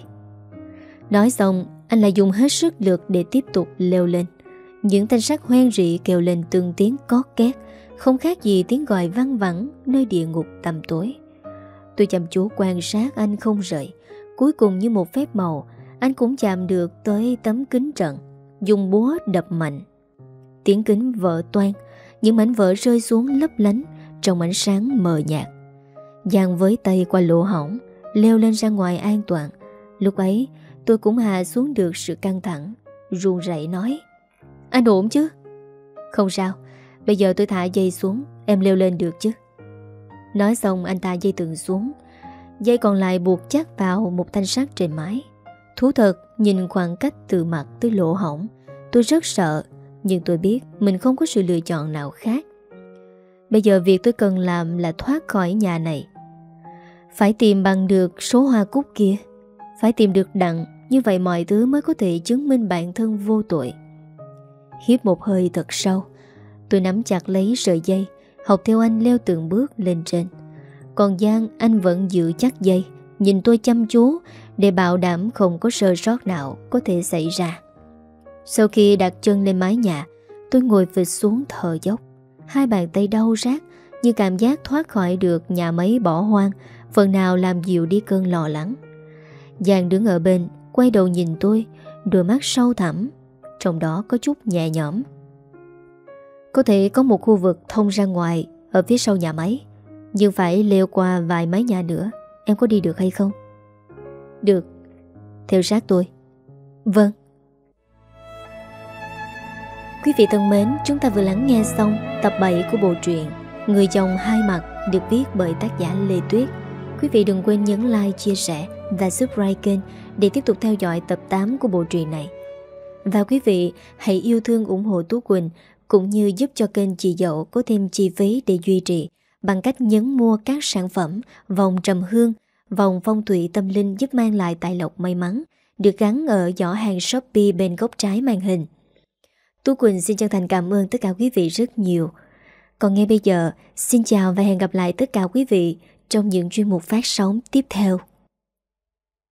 Nói xong, anh lại dùng hết sức lực để tiếp tục leo lên. Những thanh sắt hoen rỉ kêu lên từng tiếng cót két, không khác gì tiếng gọi văng vẳng nơi địa ngục tăm tối. Tôi chăm chú quan sát anh không rời. Cuối cùng như một phép màu, anh cũng chạm được tới tấm kính trận, dùng búa đập mạnh. Tiếng kính vỡ toang, những mảnh vỡ rơi xuống lấp lánh trong ánh sáng mờ nhạt. Giang với tay qua lỗ hổng, leo lên ra ngoài an toàn. Lúc ấy tôi cũng hạ xuống được sự căng thẳng, run rẩy nói: Anh ổn chứ? Không sao, bây giờ tôi thả dây xuống, em leo lên được chứ? Nói xong anh thả dây từng xuống, dây còn lại buộc chắc vào một thanh sắt trên mái. Thú thật, nhìn khoảng cách từ mặt tới lỗ hổng, tôi rất sợ, nhưng tôi biết mình không có sự lựa chọn nào khác. Bây giờ việc tôi cần làm là thoát khỏi nhà này. Phải tìm bằng được số hoa cúc kia, Phải tìm được Đặng, như vậy mọi thứ mới có thể chứng minh bản thân vô tội. Hít một hơi thật sâu, tôi nắm chặt lấy sợi dây, học theo anh leo từng bước lên trên. Còn Giang, anh vẫn giữ chắc dây, nhìn tôi chăm chú để bảo đảm không có sơ sót nào có thể xảy ra. Sau khi đặt chân lên mái nhà, tôi ngồi phịch xuống thở dốc. Hai bàn tay đau rát, như cảm giác thoát khỏi được nhà máy bỏ hoang, phần nào làm dịu đi cơn lo lắng. Giang đứng ở bên, quay đầu nhìn tôi, đôi mắt sâu thẳm, trong đó có chút nhẹ nhõm. Có thể có một khu vực thông ra ngoài ở phía sau nhà máy, nhưng phải leo qua vài mái nhà nữa. Em có đi được hay không? Được. Theo sát tôi. Vâng. Quý vị thân mến, chúng ta vừa lắng nghe xong tập bảy của bộ truyện Người chồng hai mặt, được viết bởi tác giả Lê Tuyết. Quý vị đừng quên nhấn like, chia sẻ và subscribe kênh để tiếp tục theo dõi tập tám của bộ truyện này. Và quý vị hãy yêu thương ủng hộ Tú Quỳnh cũng như giúp cho kênh chị Dậu có thêm chi phí để duy trì bằng cách nhấn mua các sản phẩm vòng trầm hương, vòng phong thủy tâm linh giúp mang lại tài lộc may mắn, được gắn ở giỏ hàng Shopee bên góc trái màn hình. Tú Quỳnh xin chân thành cảm ơn tất cả quý vị rất nhiều. Còn ngay bây giờ, xin chào và hẹn gặp lại tất cả quý vị trong những chuyên mục phát sóng tiếp theo.